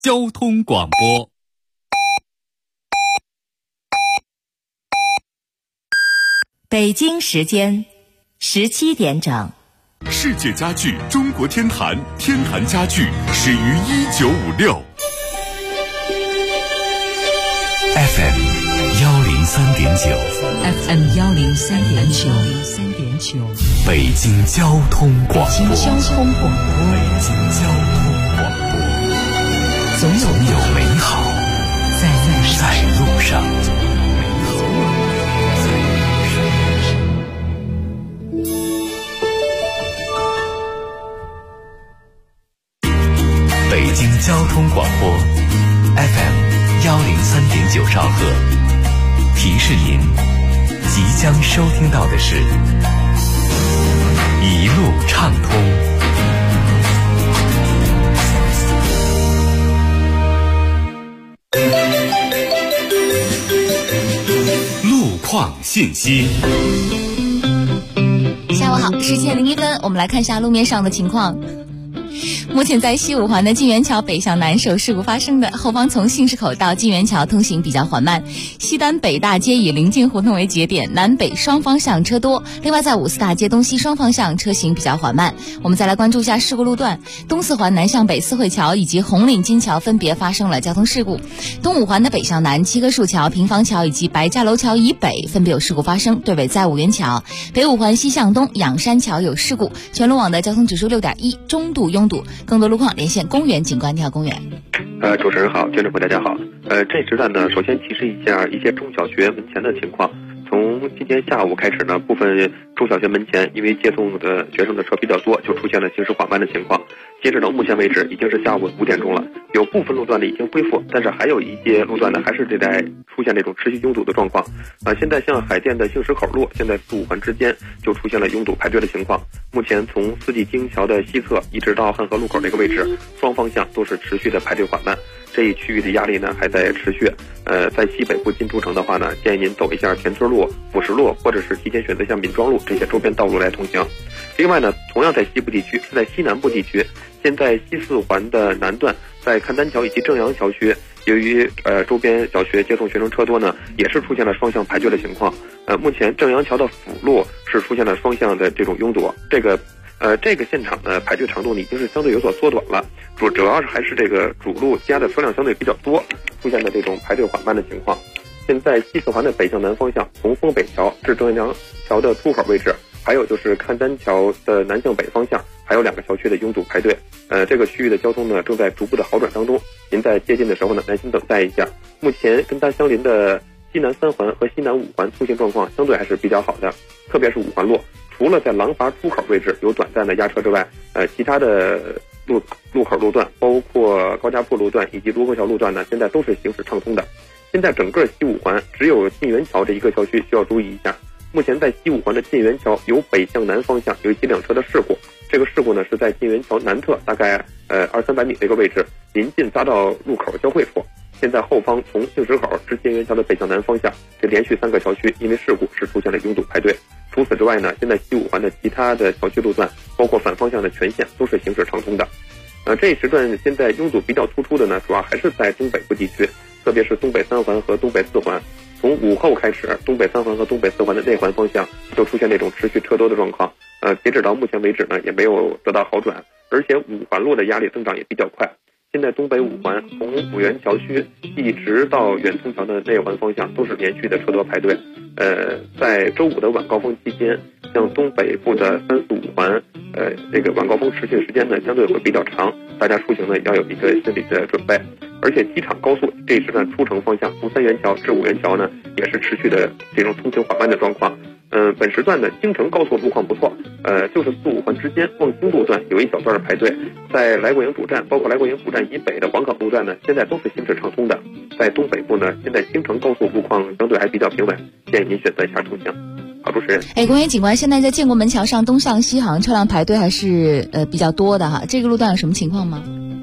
交通广播。 北京时间17点整。 世界家具中国天坛，天坛家具始于1956。FM 103.9 FM 103.9 北京交通广播。 北京交通广播，总有美好在路上。 北京交通广播 FM 103.9兆赫，提示您即将收听到的是一路畅通。路况信息。 下午好，17点01分，我们来看一下路面上的情况。目前在西五环的晋元桥北向南是有事故发生的，后方从信市口到晋元桥通行比较缓慢。西单北大街以临近胡同为节点，南北双方向车多。另外在五四大街东西双方向车行比较缓慢。我们再来关注一下事故路段，东四环南向北四惠桥以及红岭金桥分别发生了交通事故。东五环的北向南七棵树桥、平房桥以及白家楼桥以北分别有事故发生，对尾在五元桥。北五环西向东仰山桥有事故，全路网的交通指数6.1，中度拥堵。更多路况连线公园警官。你好，公园。 主持人好，听众朋友大家好。这时段呢，首先提示一下一些中小学门前的情况。从今天下午开始呢，部分中小学门前因为接送的学生的车比较多，就出现了行驶缓慢的情况。截止到目前为止，已经是下午5点钟了，有部分路段呢已经恢复，但是还有一些路段呢还是在出现这种持续拥堵的状况。现在像海淀的杏石口路，现在四五环之间就出现了拥堵排队的情况。目前从四季京桥的西侧一直到汉河路口这个位置，双方向都是持续的排队缓慢。这一区域的压力呢还在持续。在西北部进出城的话呢，建议您走一下田村路、辅石路，或者是提前选择像闵庄路这些周边道路来通行。另外呢，同样在西部地区，是在西南部地区，现在西四环的南段，在看丹桥以及正阳桥区，由于周边小学接送学生车多呢，也是出现了双向排队的情况。目前正阳桥的辅路是出现了双向的这种拥堵，这个现场呢排队长度已经是相对有所缩短了，主要是还是这个主路加的车辆相对比较多，出现的这种排队缓慢的情况。现在西四环的北向南方向，从丰北桥至正阳桥的出口位置，还有就是看丹桥的南向北方向，还有2个桥区的拥堵排队。这个区域的交通呢正在逐步的好转当中，您在接近的时候呢耐心等待一下。目前跟它相邻的西南3环和西南5环通行状况相对还是比较好的，特别是5环路，除了在廊坊出口位置有短暂的压车之外，其他的路口路段，包括高架铺路段以及卢沟桥路段呢，现在都是行驶畅通的。现在整个西五环只有晋元桥这一个桥区需要注意一下。目前在西五环的晋元桥有北向南方向有一起2车的事故，这个事故呢是在晋元桥南侧大概200-300米这个位置，临近匝道路口交汇处。现在后方从杏石口至晋元桥的北向南方向，这连续3个桥区因为事故是出现了拥堵排队。除此之外呢，现在西五环的其他的桥区路段，包括反方向的全线都是行驶畅通的。这一时段现在拥堵比较突出的呢，主要还是在东北部地区，特别是东北3环和东北4环。从午后开始，东北3环和东北4环的内环方向就出现这种持续车多的状况。截止到目前为止呢，也没有得到好转，而且5环路的压力增长也比较快。现在东北5环从五元桥区一直到远通桥的内环方向都是连续的车多排队。在周五的晚高峰期间，像东北部的3、4、5环，这个晚高峰持续时间呢相对会比较长，大家出行呢要有一个心理的准备。而且机场高速这一时段出城方向从3元桥至5元桥呢，也是持续的这种通行缓慢的状况。本时段的京承高速路况不错，就是4、5环之间望京路段有一小段的排队，在来过营主站包括来过营主站以北的黄岗路段呢，现在都是行驶畅通的。在东北部呢，现在京承高速路况相对还比较平稳，建议您选择一下通行。好，主持人。 公园警官，现在在建国门桥上东向西行车辆排队还是比较多的哈，这个路段有什么情况吗？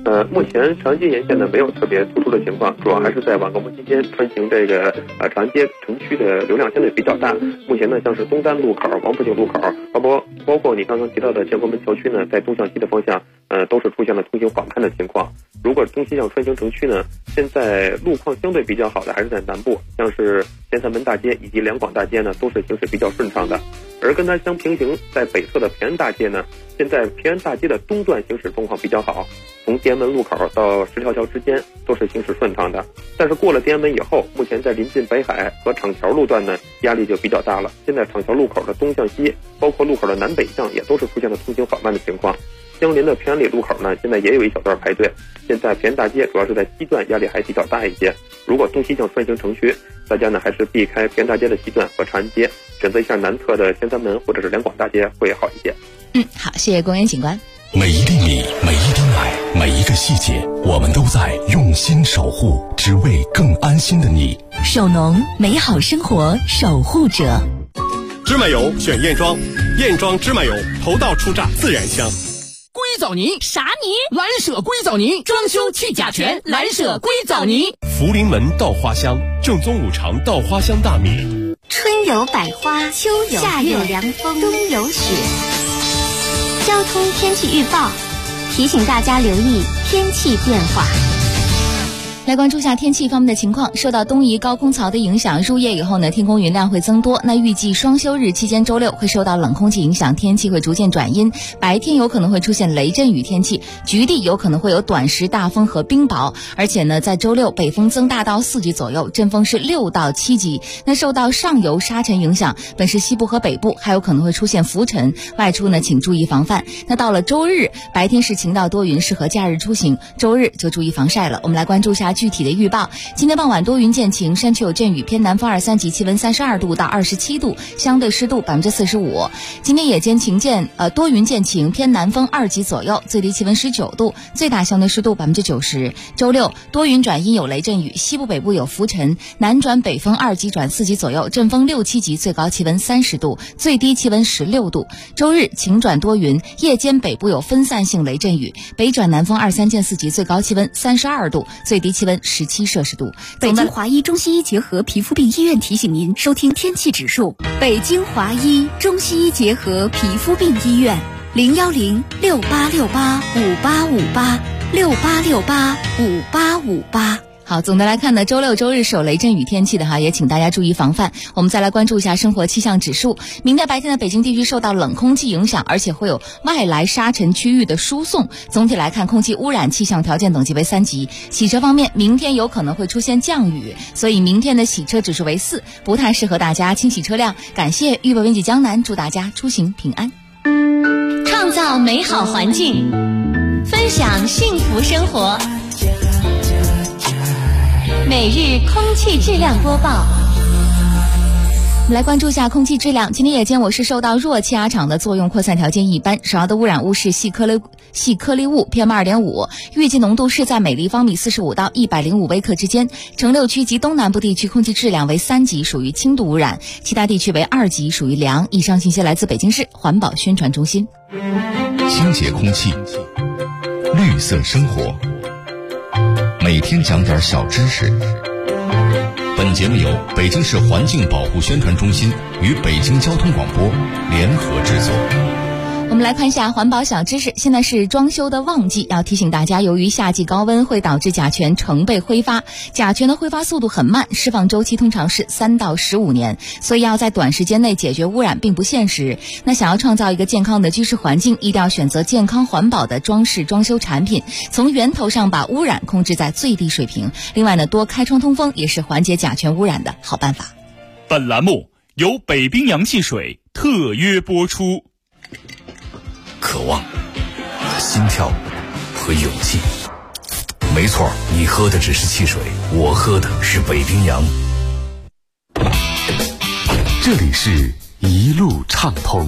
目前长安街沿线呢没有特别突出的情况，主要还是在晚高峰期间穿行这个长安街城区的流量相对比较大。目前呢，像是东单路口、王府井路口，包括你刚刚提到的建国门桥区呢，在东向西的方向，都是出现了通行缓慢的情况。如果东西向穿行城区呢，现在路况相对比较好的还是在南部，像是天坛门大街以及两广大街呢，都是行驶比较顺畅的。而跟它相平行，在北侧的平安大街呢，现在平安大街的东段行驶状况比较好，从天安门路口到十条桥之间都是行驶顺畅的。但是过了天安门以后，目前在临近北海和厂桥路段呢，压力就比较大了。现在厂桥路口的东向西，包括路口的南北向，也都是出现了通行缓慢的情况。相邻的平安里路口呢，现在也有一小段排队。现在平安大街主要是在西段压力还比较大一些。如果东西向穿行城区，大家呢还是避开平安大街的西段和长安街，选择一下南侧的天三门或者是两广大街会好一些。 好，谢谢公园警官。 每一粒米，每一滴奶，每一个细节，我们都在用心守护，只为更安心的你。 手农，美好生活守护者。 芝麻油选燕庄，燕庄芝麻油头道初榨，自然香。 硅藻泥啥泥？ 蓝舍硅藻泥，装修去甲醛，蓝舍硅藻泥。 福临门稻花香，正宗五常稻花香大米。 春有百花，秋有夏有凉风，冬有雪。交通天气预报提醒大家留意天气变化。 来关注下天气方面的情况。受到东移高空槽的影响，入夜以后呢，天空云量会增多。那预计双休日期间，周六会受到冷空气影响，天气会逐渐转阴，白天有可能会出现雷阵雨天气，局地有可能会有短时大风和冰雹。而且呢，在周六北风增大到4级左右，阵风是6到7级。那受到上游沙尘影响，本市西部和北部还有可能会出现浮尘，外出呢请注意防范。那到了周日，白天是晴到多云，适合假日出行，周日就注意防晒了。我们来关注下具体的预报。今天傍晚多云见晴，山区有阵雨，偏南风2、3级，气温32度到27度，相对湿度45%。今天也多云见晴，偏南风2级左右，最低气温19度，最大相对湿度90%。周六多云转阴，有雷阵雨，西部北部有浮尘，南转北风2级转4级左右，阵风6、7级，最高气温30度，最低气温16度。周日晴转多云，夜间北部有分散性雷阵雨，北转南风2、3见4级，最高气温32度，最低气温17摄氏度。 北京华医中西医结合皮肤病医院提醒您收听天气指数。北京华医中西医结合皮肤病医院，01068685858，68685858。 好，总的来看呢，周六周日是有雷阵雨天气的哈，也请大家注意防范。我们再来关注一下生活气象指数。明天白天的北京地区受到冷空气影响，而且会有外来沙尘区域的输送。总体来看，空气污染气象条件等级为3级。洗车方面，明天有可能会出现降雨，所以明天的洗车指数为4，不太适合大家清洗车辆。感谢豫北文集江南，祝大家出行平安。 创造美好环境，分享幸福生活。每日空气质量播报。我们来关注一下空气质量。今天夜间我市受到弱气压场的作用，扩散条件一般，首要的污染物是细颗粒物 PM2.5， 预计浓度是在每立方米45到105微克之间。城6区及东南部地区空气质量为3级，属于轻度污染，其他地区为2级，属于良。以上信息来自北京市环保宣传中心。 清洁空气，绿色生活，每天讲点小知识。本节目由北京市环境保护宣传中心与北京交通广播联合制作。 我们来看一下环保小知识。现在是装修的旺季，要提醒大家，由于夏季高温会导致甲醛成倍挥发，甲醛的挥发速度很慢，释放周期通常是3到15年，所以要在短时间内解决污染并不现实。那想要创造一个健康的居室环境，一定要选择健康环保的装饰装修产品，从源头上把污染控制在最低水平。另外呢，多开窗通风也是缓解甲醛污染的好办法。 本栏目由北冰洋汽水特约播出。 渴望，你的心跳和勇气。没错，你喝的只是汽水，我喝的是北冰洋。这里是一路畅通。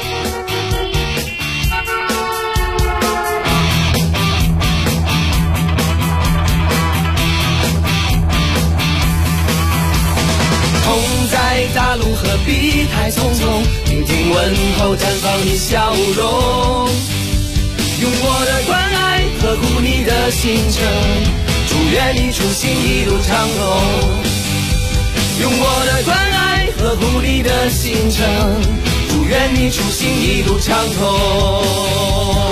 痛在大路何必太匆匆，听听问候绽放你笑容，用我的关爱和呵护你的行程，祝愿你出行一路畅通。用我的关爱呵护你的行程，祝愿你出行一路畅通。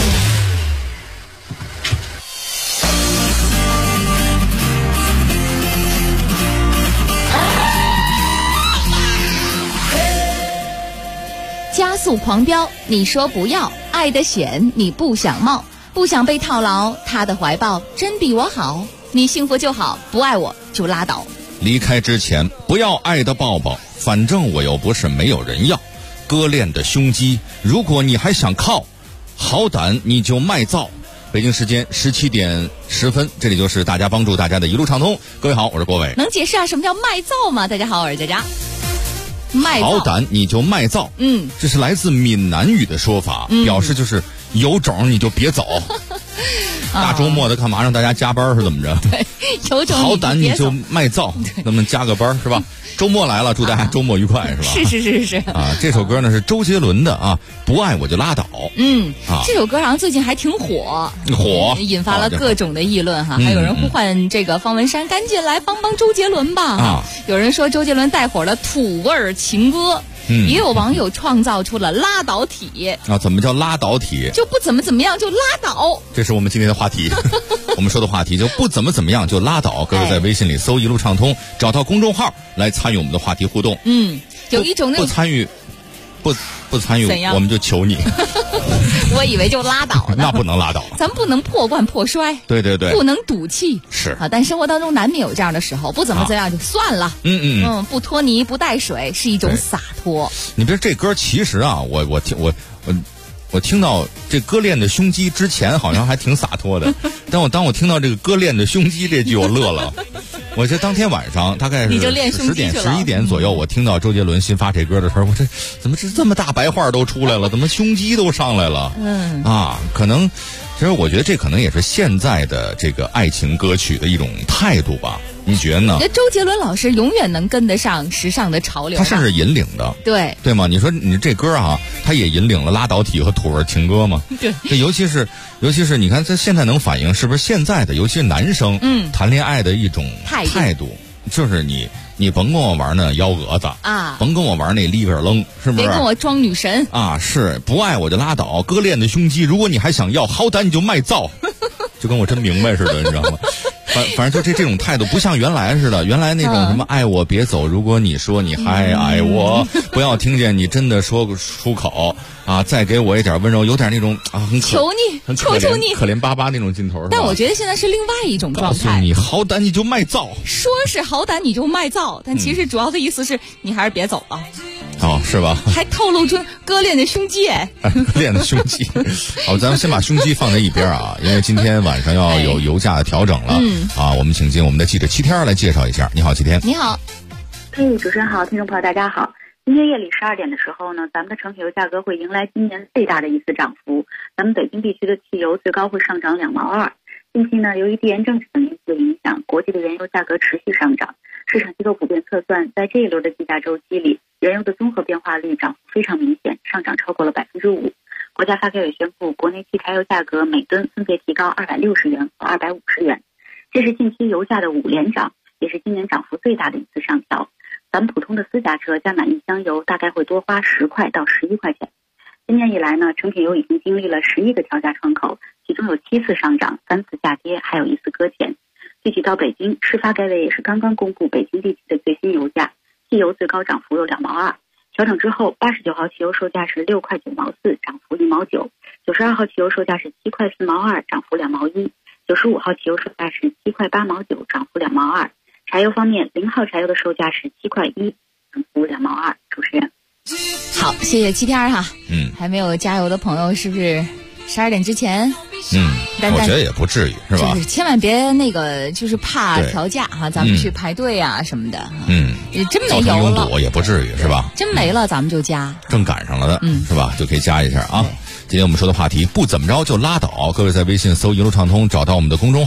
加速狂飙，你说不要；爱的险，你不想冒，不想被套牢。他的怀抱真比我好，你幸福就好，不爱我就拉倒。 离开之前不要爱的抱抱，反正我又不是没有人要。割裂的胸肌，如果你还想靠，好胆你就卖造。北京时间17点10分，这里就是大家帮助大家的一路畅通。各位好，我是郭伟。 能解释下什么叫卖造吗？大家好，我是佳佳。卖造， 好胆你就卖造，这是来自闽南语的说法，表示就是有种你就别走。大周末的干嘛让大家加班是怎么着？ 对，有种好胆你就卖造，咱们加个班是吧？周末来了，祝大家周末愉快是吧？ 是啊，这首歌呢是周杰伦的啊，不爱我就拉倒。 这首歌好像最近还挺火，引发了各种的议论哈。还有人呼唤这个方文山赶紧来帮帮周杰伦吧。有人说周杰伦带火了土味情歌。也有网友创造出了拉倒体啊！怎么叫拉倒体？ 就不怎么样就拉倒。 这是我们今天的话题。我们说的话题就不怎么样就拉倒。各位在微信里搜一路畅通，找到公众号来参与我们的话题互动。 有一种那种不参与我们就求你。 我以为就拉倒呢。 那不能拉倒， 咱不能破罐破摔。 对， 不能赌气。 是啊，但生活当中难免有这样的时候，不怎么样就算了。不拖泥不带水是一种洒脱。 你别这歌其实啊，我听到这割裂的胸肌之前好像还挺洒脱的，但当我听到这个割裂的胸肌这句我乐了。我这当天晚上大概是10点11点左右，我听到周杰伦新发这歌的时候，我怎么这么大白话都出来了，怎么胸肌都上来了？可能其实我觉得这可能也是现在的这个爱情歌曲的一种态度吧。你觉得呢？ 周杰伦老师永远能跟得上时尚的潮流， 他甚至引领的，对吗？你说你这歌啊，他也引领了拉倒体和土味情歌嘛？ 对， 这尤其是你看，这现在能反映是不是现在的，尤其是男生谈恋爱的一种态度，就是你甭跟我玩那幺蛾子啊， 甭跟我玩那里边扔，是不是？ 别跟我装女神啊！是不爱我就拉倒，割裂的胸肌，如果你还想要，好歹你就卖造，就跟我真明白似的，你知道吗？反正就这种态度不像原来似的，原来那种什么爱我别走，如果你说你还爱我，不要听见你真的说出口啊，再给我一点温柔，有点那种啊求你可怜巴巴那种劲头。 但我觉得现在是另外一种状态。 告诉你好胆你就卖造， 说是好胆你就卖造，但其实主要的意思是你还是别走了。 是吧？ 还透露出割裂的胸肌练的胸肌。好，咱们先把胸肌放在一边啊，因为今天晚上要有油价的调整了。我们请进我们的记者齐天来介绍一下。你好，齐天。 你好。 主持人好，听众朋友大家好。今天夜里12点的时候呢，咱们的成品油价格会迎来今年最大的一次涨幅。咱们北京地区的汽油最高会上涨2毛2。近期呢，由于地缘政治等因素的影响，国际的原油价格持续上涨。市场机构普遍测算，在这一轮的计价周期里，原油的综合变化率涨幅非常明显，上涨超过了5%。国家发改委宣布，国内汽柴油价格每吨分别提高260元和250元，这是近期油价的5连涨，也是今年涨幅最大的一次上调。咱们普通的私家车加满1箱油大概会多花10块到11块钱。今年以来呢，成品油已经经历了11个调价窗口，其中有7次上涨，3次下跌，还有1次搁浅。具体到北京市发改委也是刚刚公布北京地区的最新油价，汽油最高涨幅有2毛2，调整之后89号汽油售价是6块9毛4，涨幅1毛9；92号汽油售价是7块4毛2，涨幅2毛1；95号汽油售价是7块8毛9，涨幅2毛2。柴油方面，0号柴油的售价是7块1，涨幅2毛2。主持人， 好，谢谢齐天哈。还没有加油的朋友是不是12点之前？ 我觉得也不至于，是吧？ 就是千万别就是怕调价哈，咱们去排队啊什么的。真没油了， 拥堵也不至于，是吧？ 真没了，咱们就加。 正赶上了的，是吧？就可以加一下啊。今天我们说的话题，不怎么着就拉倒。各位在微信搜一路畅通，找到我们的公众号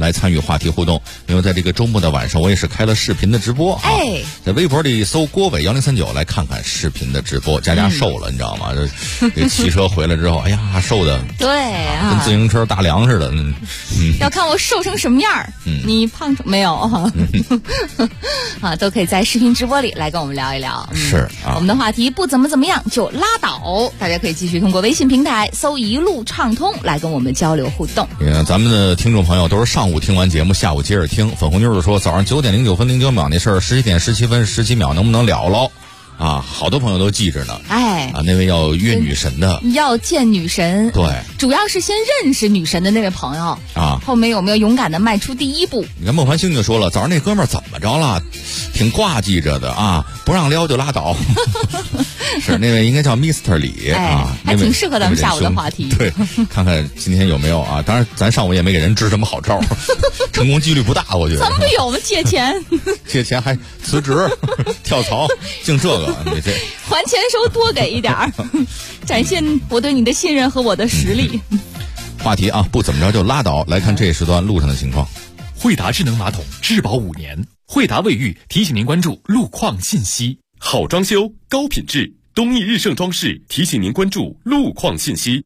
来参与话题互动。因为在这个周末的晚上，我也是开了视频的直播啊，在微博里搜郭伟1039来看看视频的直播。佳瘦了，你知道吗？这骑车回来之后，哎呀，瘦的对啊， 跟自行车大梁似的。 要看我瘦成什么样你胖成没有啊？都可以在视频直播里来跟我们聊一聊。 是啊， 我们的话题不怎么样就拉倒，大家可以继续通过微信平台搜一路畅通来跟我们交流互动。 咱们的听众朋友都是上午听完节目，下午接着听。粉红妞就说早上9点09分09秒那事儿，11点17分17秒能不能了喽？啊，好多朋友都记着呢。那位要约女神的， 要见女神， 对， 主要是先认识女神的那位朋友啊。 后面有没有勇敢的迈出第一步？ 你看孟凡星就说了，早上那哥们儿怎么着了？挺挂记着的啊，不让撩就拉倒。是那位应该叫 Mr. 李啊， 还挺适合咱们下午的话题。 对，看看今天有没有啊？当然，咱上午也没给人支什么好招，成功几率不大，我觉得。 怎么有吗？借钱， 借钱还辞职、跳槽，净这个。 还钱的时候多给一点儿，展现我对你的信任和我的实力。 话题啊，不怎么着就拉倒。来看这时段路上的情况。 惠达智能马桶质保5年，惠达卫浴提醒您关注路况信息。 好装修，高品质，东益日盛装饰提醒您关注路况信息。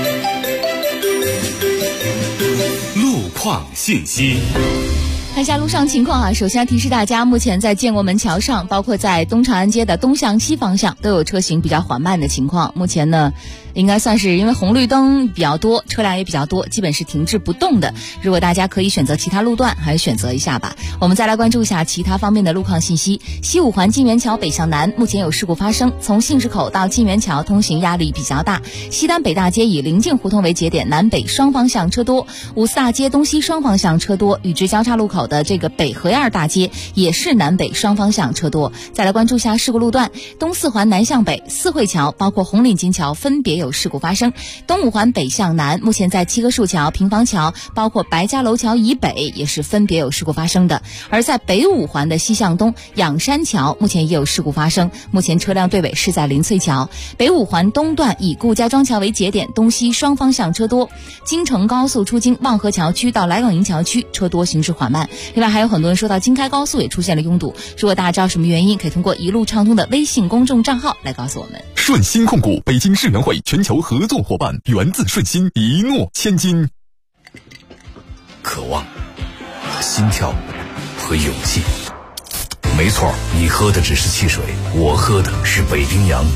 路况信息。 看一下路上情况啊，首先提示大家，目前在建国门桥上，包括在东长安街的东向西方向，都有车行比较缓慢的情况。目前呢，应该算是因为红绿灯比较多，车辆也比较多，基本是停滞不动的。如果大家可以选择其他路段，还是选择一下吧。我们再来关注一下其他方面的路况信息。西五环金源桥北向南，目前有事故发生，从信市口到金源桥通行压力比较大。西单北大街以临近胡同为节点，南北双方向车多；五四大街东西双方向车多，与之交叉路口的这个北河沿大街也是南北双方向车多。再来关注一下事故路段，东四环南向北，四惠桥包括红领巾桥分别有事故发生；东五环北向南，目前在七棵树桥、平房桥包括白家楼桥以北也是分别有事故发生的。而在北五环的西向东，仰山桥目前也有事故发生，目前车辆队尾是在林翠桥。北五环东段以顾家庄桥为节点，东西双方向车多。京承高速出京望河桥区到来港营桥区车多，行驶缓慢。另外还有很多人说到京开高速也出现了拥堵，如果大家知道什么原因，可以通过一路畅通的微信公众账号来告诉我们。 顺心控股北京世园会全球合作伙伴，源自顺心，一诺千金。 渴望和心跳和勇气，没错，你喝的只是汽水，我喝的是北冰洋。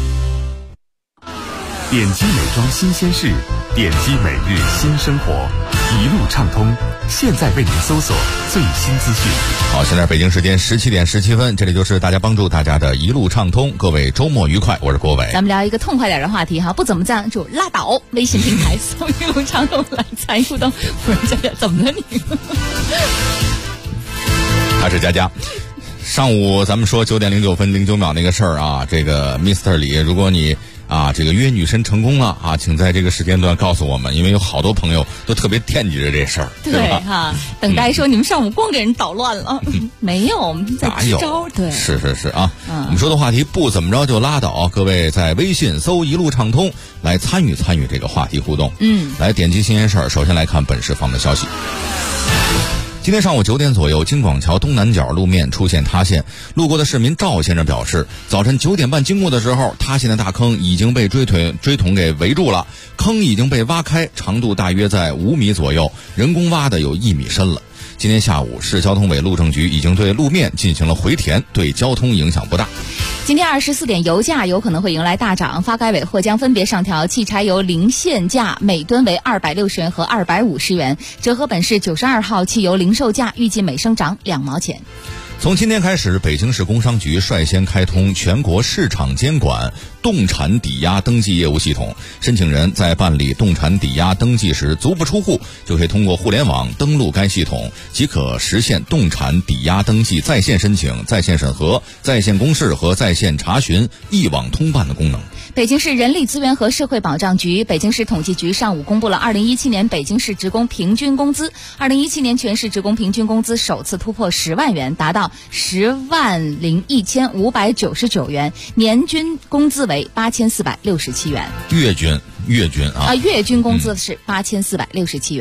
点击美妆新鲜事，点击每日新生活，一路畅通，现在为您搜索最新资讯。 好，现在北京时间17点17分，这里就是大家帮助大家的一路畅通，各位周末愉快，我是郭伟。 咱们聊一个痛快点的话题哈，不怎么赞就拉倒。微信平台搜一路畅通来参与互动。不然佳佳怎么了你？ 他是佳佳。上午咱们说9点09分09秒那个事儿啊，这个 Mr. 李，如果你这个约女神成功了啊，请在这个时间段告诉我们，因为有好多朋友都特别惦记着这事儿，对吧？ 哈，等待说你们上午光给人捣乱了，没有，我们在支招，对， 是啊。我们说的话题不怎么着就拉倒，各位在微信搜一路畅通来参与这个话题互动。来点击新鲜事儿，首先来看本市方的消息。今天上午9点左右，京广桥东南角路面出现塌陷，路过的市民赵先生表示，早晨9点半经过的时候，塌陷的大坑已经被锥桶给围住了，坑已经被挖开，长度大约在5米左右，人工挖的有1米深了。今天下午，市交通委路政局已经对路面进行了回填，对交通影响不大。 今天24点，油价有可能会迎来大涨，发改委或将分别上调汽柴油零限价每吨为260元和250元，折合本市92号汽油零售价预计每升涨2毛钱。 从今天开始，北京市工商局率先开通全国市场监管动产抵押登记业务系统，申请人在办理动产抵押登记时足不出户，就可以通过互联网登录该系统，即可实现动产抵押登记在线申请、在线审核、在线公示和在线查询一网通办的功能。 北京市人力资源和社会保障局、北京市统计局上午公布了2017年北京市职工平均工资。2017年全市职工平均工资首次突破10万元，达到101599元，年均工资为8467元。 月均啊， 月均工资是8467元。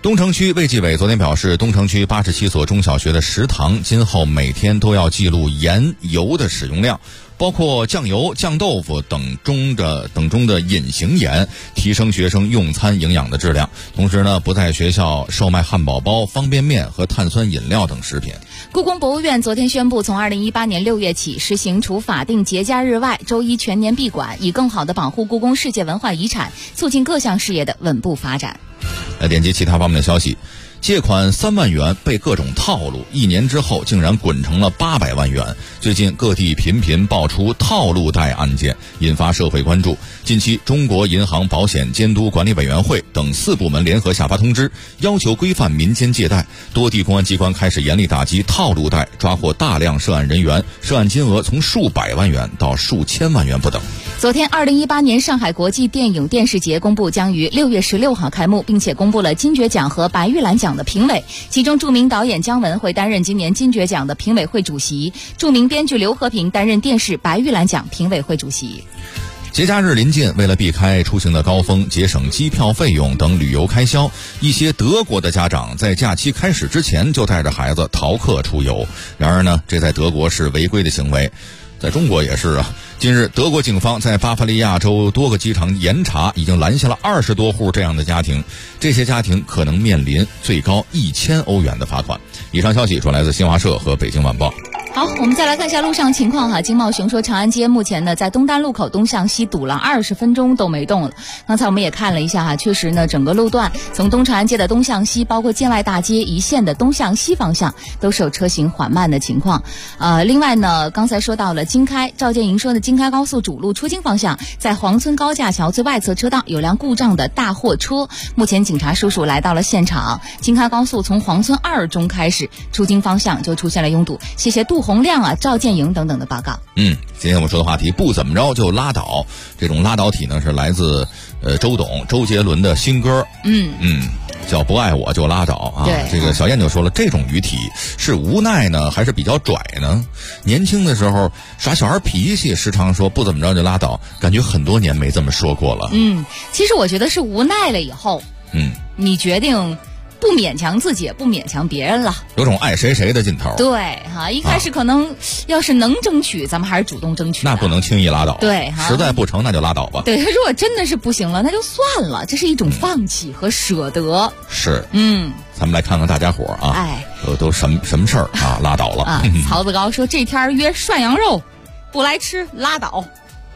东城区卫计委昨天表示，东城区87所中小学的食堂今后每天都要记录盐、油的使用量，包括酱油、酱豆腐等中的隐形盐，提升学生用餐营养的质量。同时呢，不在学校售卖汉堡包、方便面和碳酸饮料等食品。 故宫博物院昨天宣布，从2018年6月起实行除法定节假日外周一全年闭馆，以更好地保护故宫世界文化遗产，促进各项事业的稳步发展。 点击其他方面的消息，借款3万元被各种套路，1年之后竟然滚成了800万元。最近各地频频爆出套路贷案件，引发社会关注。近期中国银行保险监督管理委员会等4部门联合下发通知，要求规范民间借贷，多地公安机关开始严厉打击套路贷，抓获大量涉案人员，涉案金额从数百万元到数千万元不等。 昨天2018年上海国际电影电视节公布将于6月16号开幕，并且公布了金爵奖和白玉兰奖的评委，其中著名导演姜文会担任今年金爵奖的评委会主席，著名编剧刘和平担任电视白玉兰奖评委会主席。 节假日临近，为了避开出行的高峰，节省机票费用等旅游开销，一些德国的家长在假期开始之前就带着孩子逃课出游。然而呢，这在德国是违规的行为，在中国也是啊。近日，德国警方在巴伐利亚州多个机场严查，已经拦下了20多户这样的家庭，这些家庭可能面临最高1000欧元的罚款。以上消息说来自新华社和北京晚报。 好，我们再来看一下路上情况哈。经贸熊说，长安街目前呢在东单路口东向西堵了20分钟都没动了。刚才我们也看了一下哈，确实呢整个路段从东长安街的东向西，包括建外大街一线的东向西方向都是有车行缓慢的情况。另外呢，刚才说到了京开，赵建营说的京开高速主路出京方向，在黄村高架桥最外侧车道有辆故障的大货车，目前警察叔叔来到了现场。京开高速从黄村2中开始出京方向就出现了拥堵。谢谢杜洪亮啊、赵建营等等的报告。 今天我们说的话题不怎么着就拉倒，这种拉倒体呢是来自周杰伦的新歌，叫不爱我就拉倒啊。这个小燕就说了，这种语体是无奈呢还是比较拽呢？年轻的时候耍小孩脾气，时常说不怎么着就拉倒，感觉很多年没这么说过了。 其实我觉得是无奈了以后，你决定不勉强自己，也不勉强别人了， 有种爱谁谁的劲头。 对哈，一开始可能要是能争取，咱们还是主动争取的， 那不能轻易拉倒。 对哈， 实在不成那就拉倒吧。 对，如果真的是不行了，那就算了，这是一种放弃和舍得。 是，咱们来看看大家伙啊，都什么事儿啊，拉倒了啊。 曹子高说这天约涮羊肉，不来吃拉倒。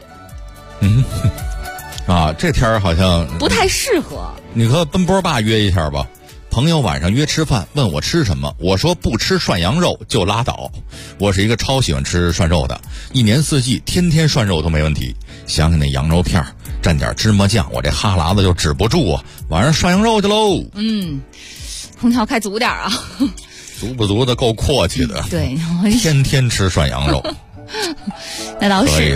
这天好像不太适合。 你和奔波爸约一下吧。朋友晚上约吃饭，问我吃什么，我说不吃涮羊肉就拉倒。我是一个超喜欢吃涮肉的，一年四季天天涮肉都没问题。想想那羊肉片蘸点芝麻酱，我这哈喇子就止不住啊！晚上涮羊肉去喽。 空调开足点啊。 足不足的够阔气的。 对， 天天吃涮羊肉。 那倒是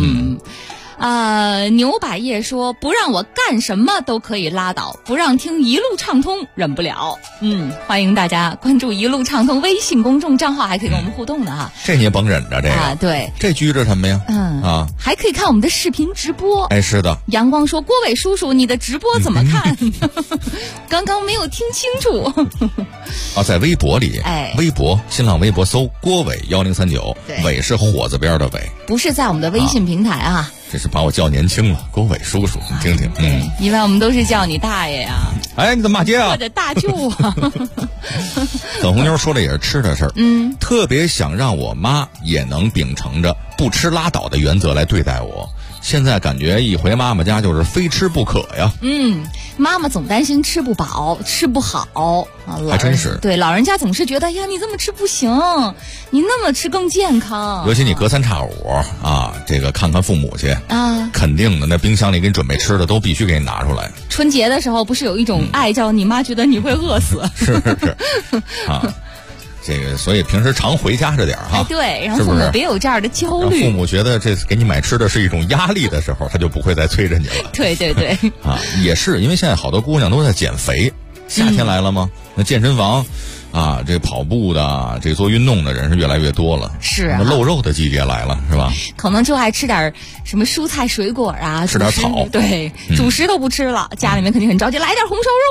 啊。 牛百叶说不让我干什么都可以拉倒，不让听一路畅通忍不了。欢迎大家关注一路畅通微信公众账号，还可以跟我们互动的哈。 这你也甭忍着这个对， 这拘着什么呀？ 还可以看我们的视频直播。 是的。 阳光说郭伟叔叔，你的直播怎么看？刚刚没有听清楚。 在微博里，微博新浪微博搜郭伟1039，伟是火字边的伟， 不是在我们的微信平台啊。 这是把我叫年轻了，郭伟叔叔，你听听。 因为我们都是叫你大爷呀。 你怎么骂街啊？ 或者大舅啊。 粉红妞说的也是吃的事儿，特别想让我妈也能秉承着不吃拉倒的原则来对待我。现在感觉一回妈妈家就是非吃不可呀。 妈妈总担心吃不饱吃不好还真是。 对，老人家总是觉得呀，你这么吃不行，你那么吃更健康。 尤其你隔三差五这个看看父母去肯定的，那冰箱里给你准备吃的都必须给你拿出来。 春节的时候不是有一种爱叫你妈觉得你会饿死。 是这个，所以平时常回家着点哈。 对，然后父母别有这样的焦虑。 父母觉得这给你买吃的是一种压力的时候，他就不会再催着你了。 对。 也是因为现在好多姑娘都在减肥，夏天来了吗？那健身房这跑步的，这做运动的人是越来越多了。 是露肉的季节来了，是吧？ 可能就爱吃点什么蔬菜水果啊， 吃点草。 对，主食都不吃了，家里面肯定很着急，来点红烧肉吧。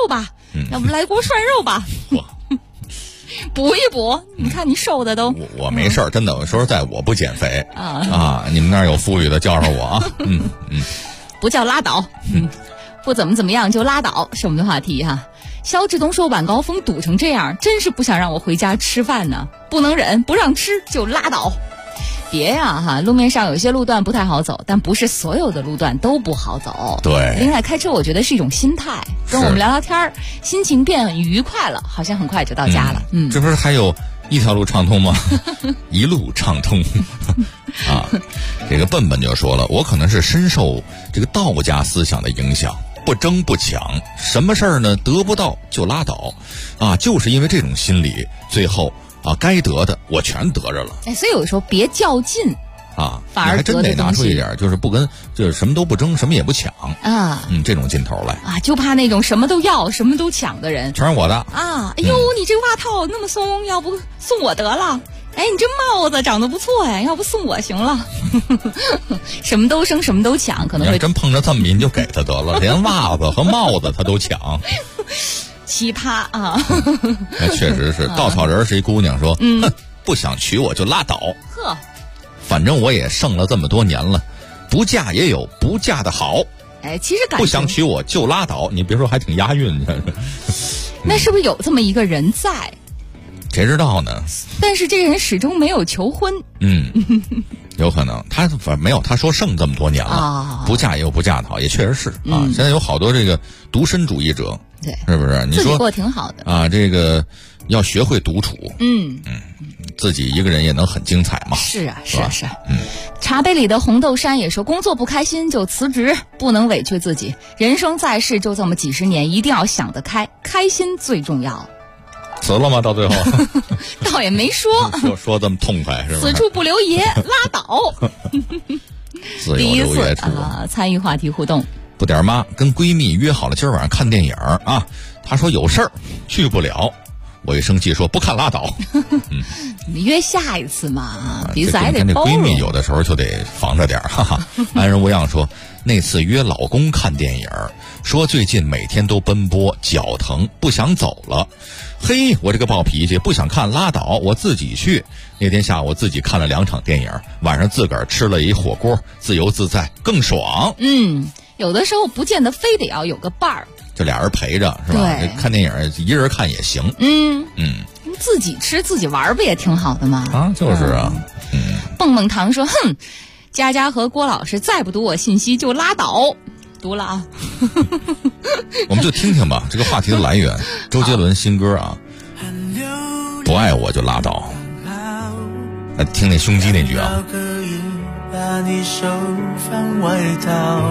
要不来锅涮肉吧？补一补，你看你瘦的都。 我没事儿，真的，我说实在，我不减肥你们那儿有富裕的叫上我啊。 不叫拉倒，不怎么样就拉倒，是我们的话题哈。肖志东说晚高峰堵成这样，真是不想让我回家吃饭呢，不能忍，不让吃就拉倒。别呀哈，路面上有些路段不太好走，但不是所有的路段都不好走。 对， 另外开车我觉得是一种心态，跟我们聊聊天，心情变愉快了，好像很快就到家了。 这不是还有一条路畅通吗？一路畅通这个笨笨就说了，我可能是深受这个道家思想的影响，不争不抢，什么事儿呢得不到就拉倒就是因为这种心理，最后该得的我全得着了。 所以有时候别较劲反而还真得拿出一点，就是什么都不争，什么也不抢这种劲头来就怕那种什么都要什么都抢的人， 全是我的哎呦，你这袜套那么松，要不送我得了。你这帽子长得不错要不送我行了。什么都争什么都抢，可能会真碰着这么你就给他得了，连袜子和帽子他都抢。 奇葩确实是。稻草人是一姑娘说，不想娶我就拉倒。反正我也剩了这么多年了，不嫁也有不嫁的好。 其实不想娶我就拉倒，你别说还挺押韵。 那是不是有这么一个人在？ 谁知道呢？ 但是这个人始终没有求婚。 有可能他没有，他说剩这么多年了，不嫁也有不嫁的好，也确实是现在有好多这个独身主义者， 对， 是不是？你说自己过挺好的这个要学会独处。自己一个人也能很精彩嘛。 是啊。茶杯里的红豆杉也说，工作不开心就辞职，不能委屈自己，人生在世就这么几十年，一定要想得开，开心最重要。 辞了吗？到最后倒也没说说这么痛快是吧？ 此处不留爷，拉倒。 自由留爷处参与话题互动。 不点妈跟闺蜜约好了今儿晚上看电影她说有事儿去不了，我一生气说不看拉倒。 你约下一次嘛，彼此还得包容。 闺蜜有的时候就得防着点安然无恙说那次约老公看电影，说最近每天都奔波，脚疼不想走了。嘿，我这个暴脾气，不想看拉倒，我自己去。那天下午自己看了2场电影，晚上自个儿吃了一火锅，自由自在更爽。 有的时候不见得非得要有个伴儿， 就俩人陪着是吧？看电影一人看也行。 自己吃自己玩不也挺好的吗？ 就是蹦蹦糖说哼，佳佳和郭老师再不读我信息就拉倒。读了我们就听听吧，这个话题的来源周杰伦新歌不爱我就拉倒。听那胸肌那句把你手放外套，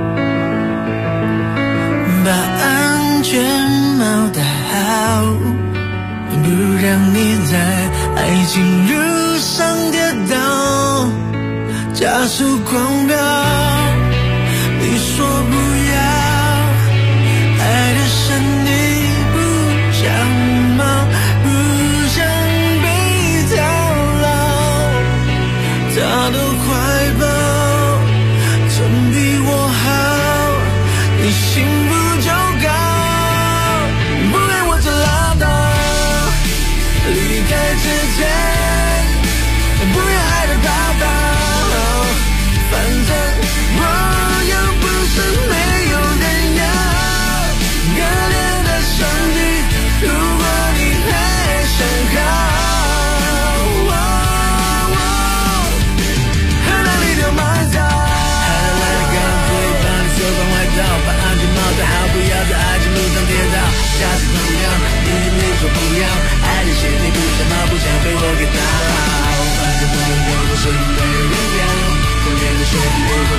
把安全帽戴好，不让你在爱情路上跌倒，加速狂飙。你说不要，爱的是你不想吗？不想被套牢，他都快跑，总比我好，你幸福就高。不爱我就拉倒，离开之前不要爱的抱抱，反正我又不是没有人要。可怜的身体，如果你还想好，和哪里都买早，还来来的干脆把你手放外套，把安全帽戴好，不要在爱情路上跌倒，下次同样你说不要，爱的是你不想吗？不想被我给打倒，反正不用跟我说没有人要，可怜的身体。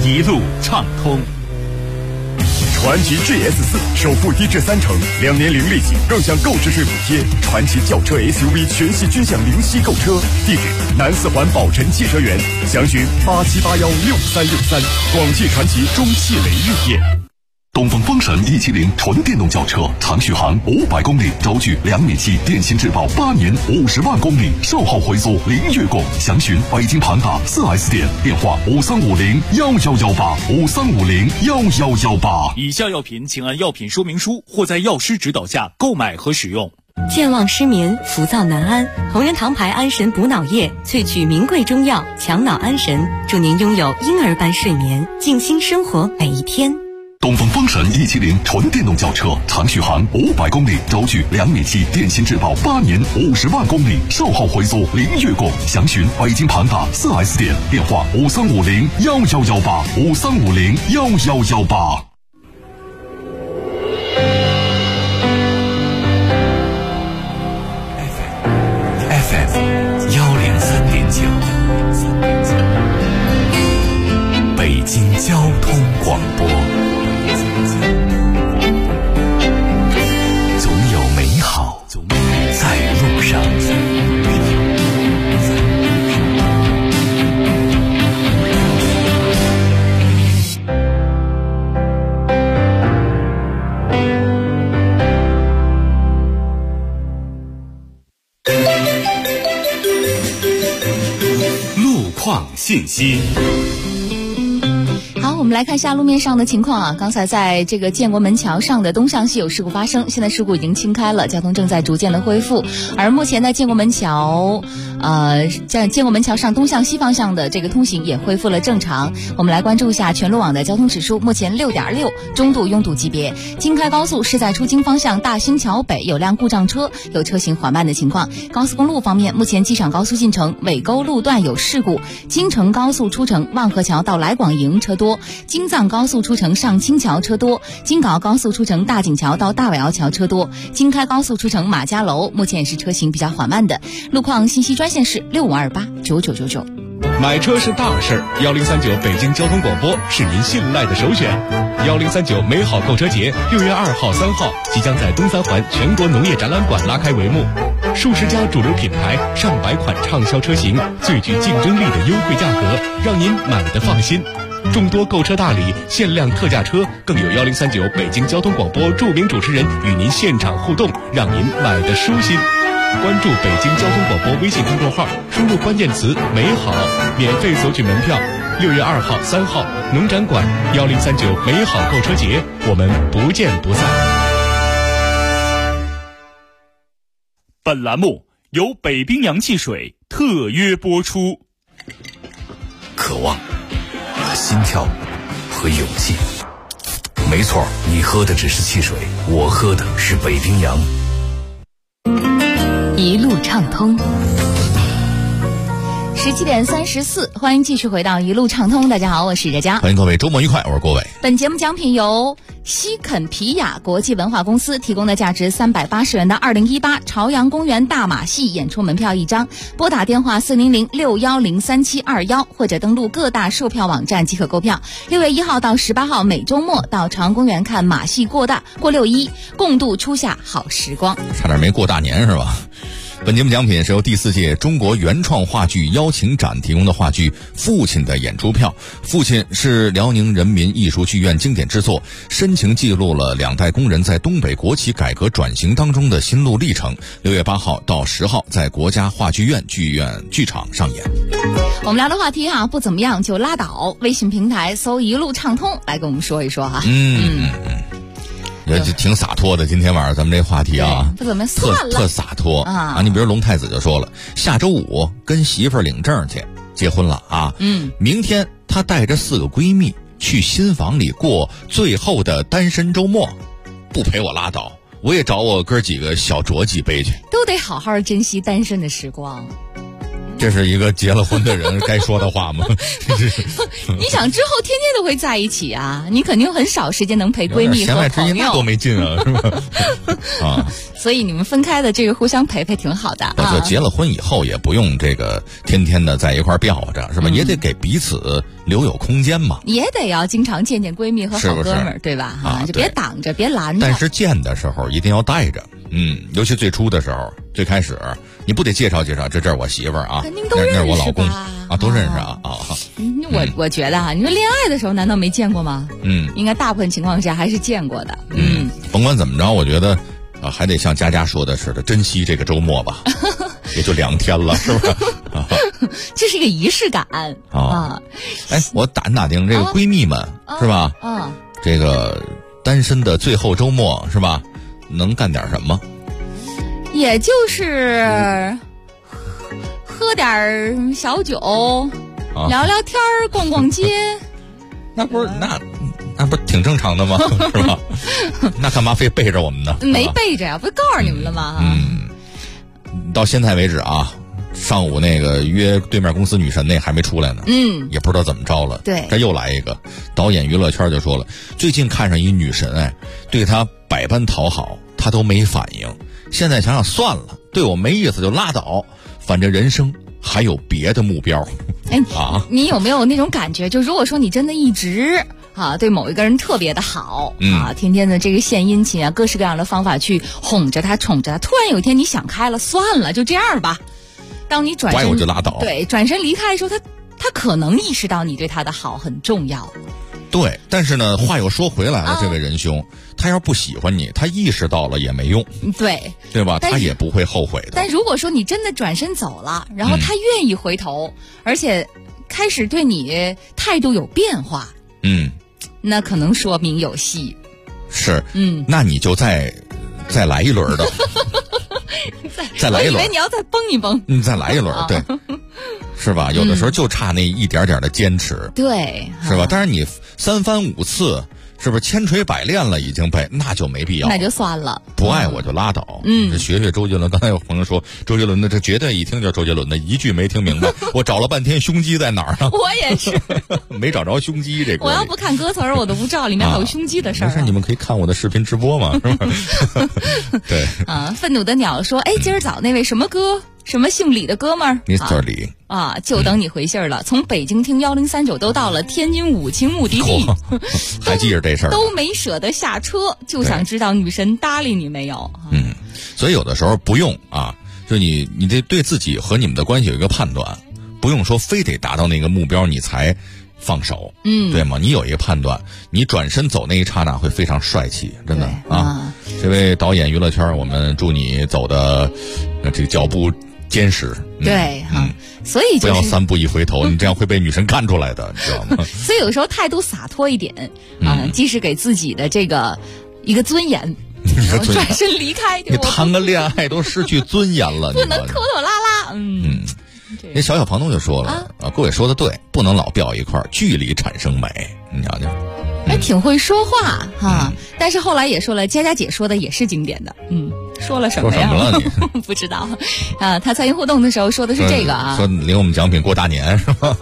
一路畅通。传祺 GS4 首付低至30%，2年零利息，更享购置税补贴。传祺轿车 SUV 全系均享零息购车。地址：南四环宝辰汽车园，详询87816363。广汽传祺中汽雷日业。 东风风神170纯电动轿车，长续航500公里，轴距2.7米，电芯质保8年50万公里，售后回租零月供。详询北京庞大 4S 店，电话53501118，53501118。 以下药品请按药品说明书或在药师指导下购买和使用。 健忘失眠、浮躁难安，同仁堂牌安神补脑液萃取名贵中药，强脑安神，祝您拥有婴儿般睡眠，静心生活每一天。 东风风神170纯电动轿车，长续航500公里，轴距2.7米，电芯质保8年50万公里，售后回租零月供。详询北京庞大 4S 店，电话53501118，53501118。 北京交通广播，总有美好在路上。 路况信息。 好，我们来看一下路面上的情况啊。刚才在这个建国门桥上的东向西有事故发生，现在事故已经清开了，交通正在逐渐的恢复。而目前在建国门桥，在建国门桥上东向西方向的这个通行也恢复了正常。我们来关注一下全路网的交通指数，目前6.6，中度拥堵级别。京开高速是在出京方向大兴桥北有辆故障车，有车行缓慢的情况。高速公路方面，目前机场高速进城尾沟路段有事故，京承高速出城望河桥到来广营车多。京藏高速出城上清桥车多，京港澳高速出城大井桥到大尾窑桥车多，京开高速出城马家楼目前也是车行比较缓慢的。路况信息专线是65289999。 买车是大事，1039北京交通广播是您信赖的首选。1039美好购车节6月2号、3号即将在东三环全国农业展览馆拉开帷幕，数十家主流品牌、上百款畅销车型，最具竞争力的优惠价格，让您买得放心。众多购车大礼、限量特价车，更有1039北京交通广播著名主持人与您现场互动，让您买得舒心。关注北京交通广播微信公众号，输入关键词“美好”，免费索取门票。6月2号、3号，农展馆1039美好购车节，我们不见不散。 本栏目由北冰洋汽水特约播出。 渴望和心跳和勇气，没错，你喝的只是汽水，我喝的是北冰洋。 一路畅通。 17点34，欢迎继续回到一路畅通。大家好，我是佳佳， 欢迎各位周末愉快，我是郭伟。 本节目奖品由西肯皮雅国际文化公司提供的价值380元的2018朝阳公园大马戏演出门票1张，拨打电话400-610-3721或者登录各大售票网站即可购票。6月1号到18号每周末到朝阳公园看马戏过6·1，共度初夏好时光。 差点没过大年是吧？本节目奖品是由第4届中国原创话剧邀请展提供的话剧《父亲》的演出票。《父亲》是辽宁人民艺术剧院经典之作，深情记录了2代工人在东北国企改革转型当中的心路历程。6月8号到10号在国家话剧院剧场上演。 我们聊的话题不怎么样就拉倒，微信平台搜一路畅通来跟我们说一说哈。 也就挺洒脱的，今天晚上咱们这话题不怎么算了， 特洒脱啊！你比如龙太子就说了，下周5跟媳妇儿领证去结婚了啊。明天她带着4个闺蜜去新房里过最后的单身周末，不陪我拉倒，我也找我哥几个小酌几杯去。 都得好好珍惜单身的时光。 这是一个结了婚的人该说的话吗？ 你想之后天天都会在一起啊，你肯定很少时间能陪闺蜜和朋友。 弦外之音多没劲啊，是吧？啊， 所以你们分开的这个互相陪陪挺好的。 我就结了婚以后也不用这个天天的在一块吊着，是吧？也得给彼此留有空间嘛。 也得要经常见见闺蜜和好哥们儿，对吧？啊，就别挡着，别拦着。 但是见的时候一定要带着。尤其最初的时候，最开始你不得介绍介绍，这是我媳妇儿啊， 肯定都认识， 那是我老公啊，都认识啊。 我觉得你说恋爱的时候难道没见过吗？应该大部分情况下还是见过的。 甭管怎么着，我觉得还得像佳佳说的似的，珍惜这个周末吧，也就2天了，是吧？ 这是一个仪式感啊！ 哎，我打听这个闺蜜们是吧？这个单身的最后周末是吧？能干点什么？ 也就是喝点小酒，聊聊天儿，逛逛街。 那不是那不挺正常的吗？是吧？那干嘛非背着我们呢？ 没背着呀，不是告诉你们了吗？ 到现在为止啊，上午那个约对面公司女神那还没出来呢。也不知道怎么着了。 对， 这又来一个导演娱乐圈就说了，最近看上一女神，对她百般讨好，她都没反应。现在想想算了，对我没意思就拉倒，反正人生还有别的目标。 你有没有那种感觉？就如果说你真的一直对某一个人特别的好天天的这个献殷勤啊，各式各样的方法去哄着他、宠着他，突然有一天你想开了，算了，就这样吧。当你转身， 怪我就拉倒。 对，转身离开的时候，他可能意识到你对他的好很重要。 对，但是呢，话又说回来了，这位仁兄，他要不喜欢你，他意识到了也没用，对吧？他也不会后悔的。 但如果说你真的转身走了，然后他愿意回头，而且开始对你态度有变化，那可能说明有戏。 是，那你就再来一轮的，再来一轮。 我以为你要再绷一绷， 再来一轮，对。是吧？有的时候就差那一点点的坚持， 对， 是吧？但是你3番5次，是不是千锤百炼了已经那就没必要， 那就算了。 不爱我就拉倒。学周杰伦。刚才有朋友说周杰伦的，这绝对一听就是周杰伦的，一句没听明白。我找了半天胸肌在哪儿呢？ 我也是， 没找着胸肌这个。 我要不看歌词我都不知道里面还有胸肌的事儿。 没事，你们可以看我的视频直播嘛，是吧？对。 愤怒的鸟说：“哎，今儿早那位什么哥？什么姓李的哥们儿 ，Mr. 李就等你回信儿了。从北京听1039都到了天津武清目的地， 还记着这事儿， 都没舍得下车，就想知道女神搭理你没有？ 所以有的时候不用就你得对自己和你们的关系有一个判断，不用说非得达到那个目标你才放手，对吗？你有一个判断，你转身走那一刹那会非常帅气，真的这位导演娱乐圈，我们祝你走的这个脚步坚实， 对所以不要3步1回头，你这样会被女神看出来的，你知道吗？ 所以有时候态度洒脱一点既是给自己的这个一个尊严，转身离开。 你谈个恋爱都失去尊严了， 不能拖拖拉拉。 那小房东就说了各位说的对，不能老吊一块儿，距离产生美，你瞧瞧。 挺会说话但是后来也说了，佳佳姐说的也是经典的，说了什么呀？ 说什么了你？ 不知道他参与互动的时候说的是这个说领我们奖品过大年是吧？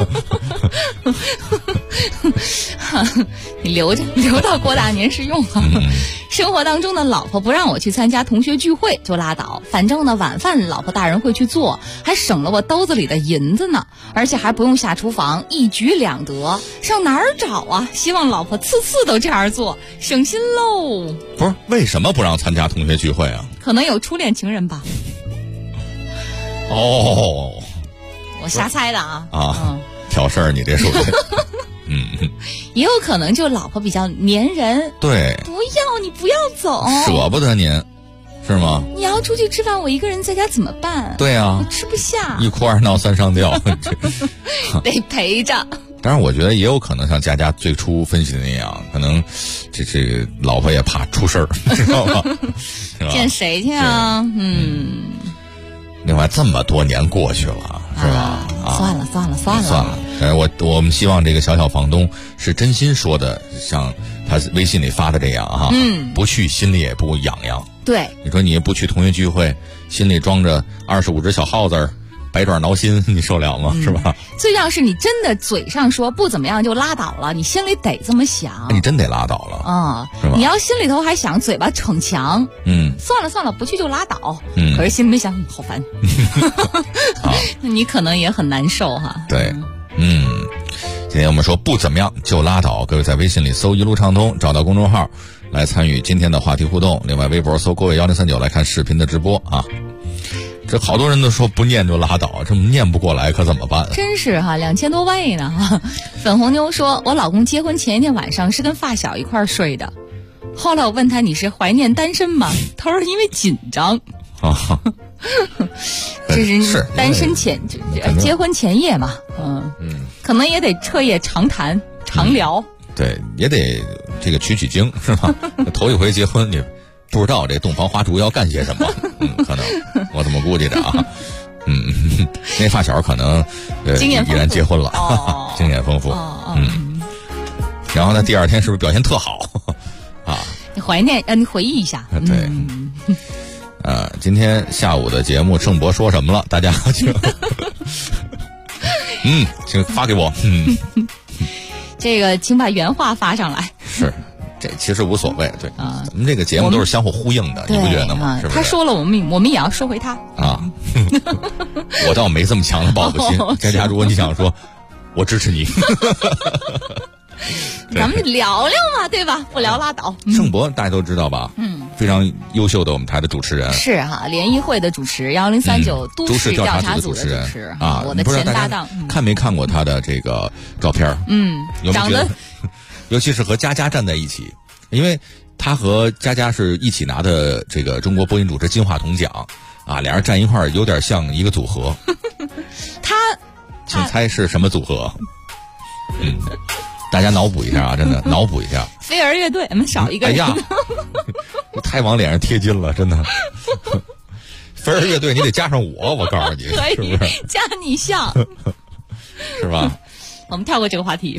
你留到过大年是用生活当中的老婆不让我去参加同学聚会就拉倒，反正呢晚饭老婆大人会去做，还省了我兜子里的银子呢，而且还不用下厨房，一举两得，上哪儿找啊？希望老婆次次都这样做，省心喽。 不是，为什么不让参加同学聚会啊？ 可能有初恋情人吧。我瞎猜的挑事儿你这属于也有可能就老婆比较粘人， 对， 你不要走， 舍不得您是吗？ 你要出去吃饭，我一个人在家怎么办？ 对啊， 我吃不下， 一哭二闹三上吊得陪着。 当然我觉得也有可能像佳佳最初分析的那样，可能这老婆也怕出事儿，知道吗？ 见谁去啊？ 另外这么多年过去了，是吧？ 算了。 我们希望这个小房东是真心说的，像他微信里发的这样不去心里也不痒痒。 对， 你说你不去同学聚会，心里装着25只小耗子， 百爪挠心，你受了吗？是吧？ 最重要是你真的嘴上说不怎么样就拉倒了，你心里得这么想。 你真得拉倒了啊， 是吧？ 你要心里头还想嘴巴逞强，算了，不去就拉倒。可是心里想，好烦，你可能也很难受哈。 对，今天我们说不怎么样就拉倒，各位在微信里搜一路畅通，找到公众号来参与今天的话题互动。另外微博搜郭伟1039来看视频的直播啊。这好多人都说不念就拉倒，这么念不过来可怎么办？ 真是哈，2000多位呢哈。粉红妞说，我老公结婚前一天晚上是跟发小一块儿睡的，后来我问他你是怀念单身吗？他说因为紧张。这是单身前结婚前夜嘛，可能也得彻夜长谈长聊， 对，也得这个取经是吧？头一回结婚你不知道这洞房花烛要干些什么，可能我怎么估计着啊？那发小可能已然结婚了，经验丰富，然后呢，第二天是不是表现特好啊？ 你怀念，你回忆一下， 对。今天下午的节目盛博说什么了？大家请请发给我。 这个请把原话发上来。 是，这其实无所谓。对啊，咱们这个节目都是相互呼应的，你不觉得吗？是不是？ 他说了，我们也要说回他啊。我倒没这么强的报复心。佳佳，如果你想说，我支持你。 咱们聊聊嘛，对吧？不聊拉倒。 盛博大家都知道吧？非常优秀的我们台的主持人是哈，联谊会的主持1039都市调查组的主持啊， 我的前搭档。 看没看过他的这个照片？有没有觉得？尤其是和佳佳站在一起，因为他和佳佳是一起拿的这个中国播音主持金话筒奖啊，俩人站一块儿有点像一个组合。请猜是什么组合？大家脑补一下啊，真的脑补一下。 飞儿乐队，我们少一个人。 哎呀，太往脸上贴金了，真的。飞儿乐队，你得加上我告诉你， 可以是不是加你像， 是吧？ 我们跳过这个话题。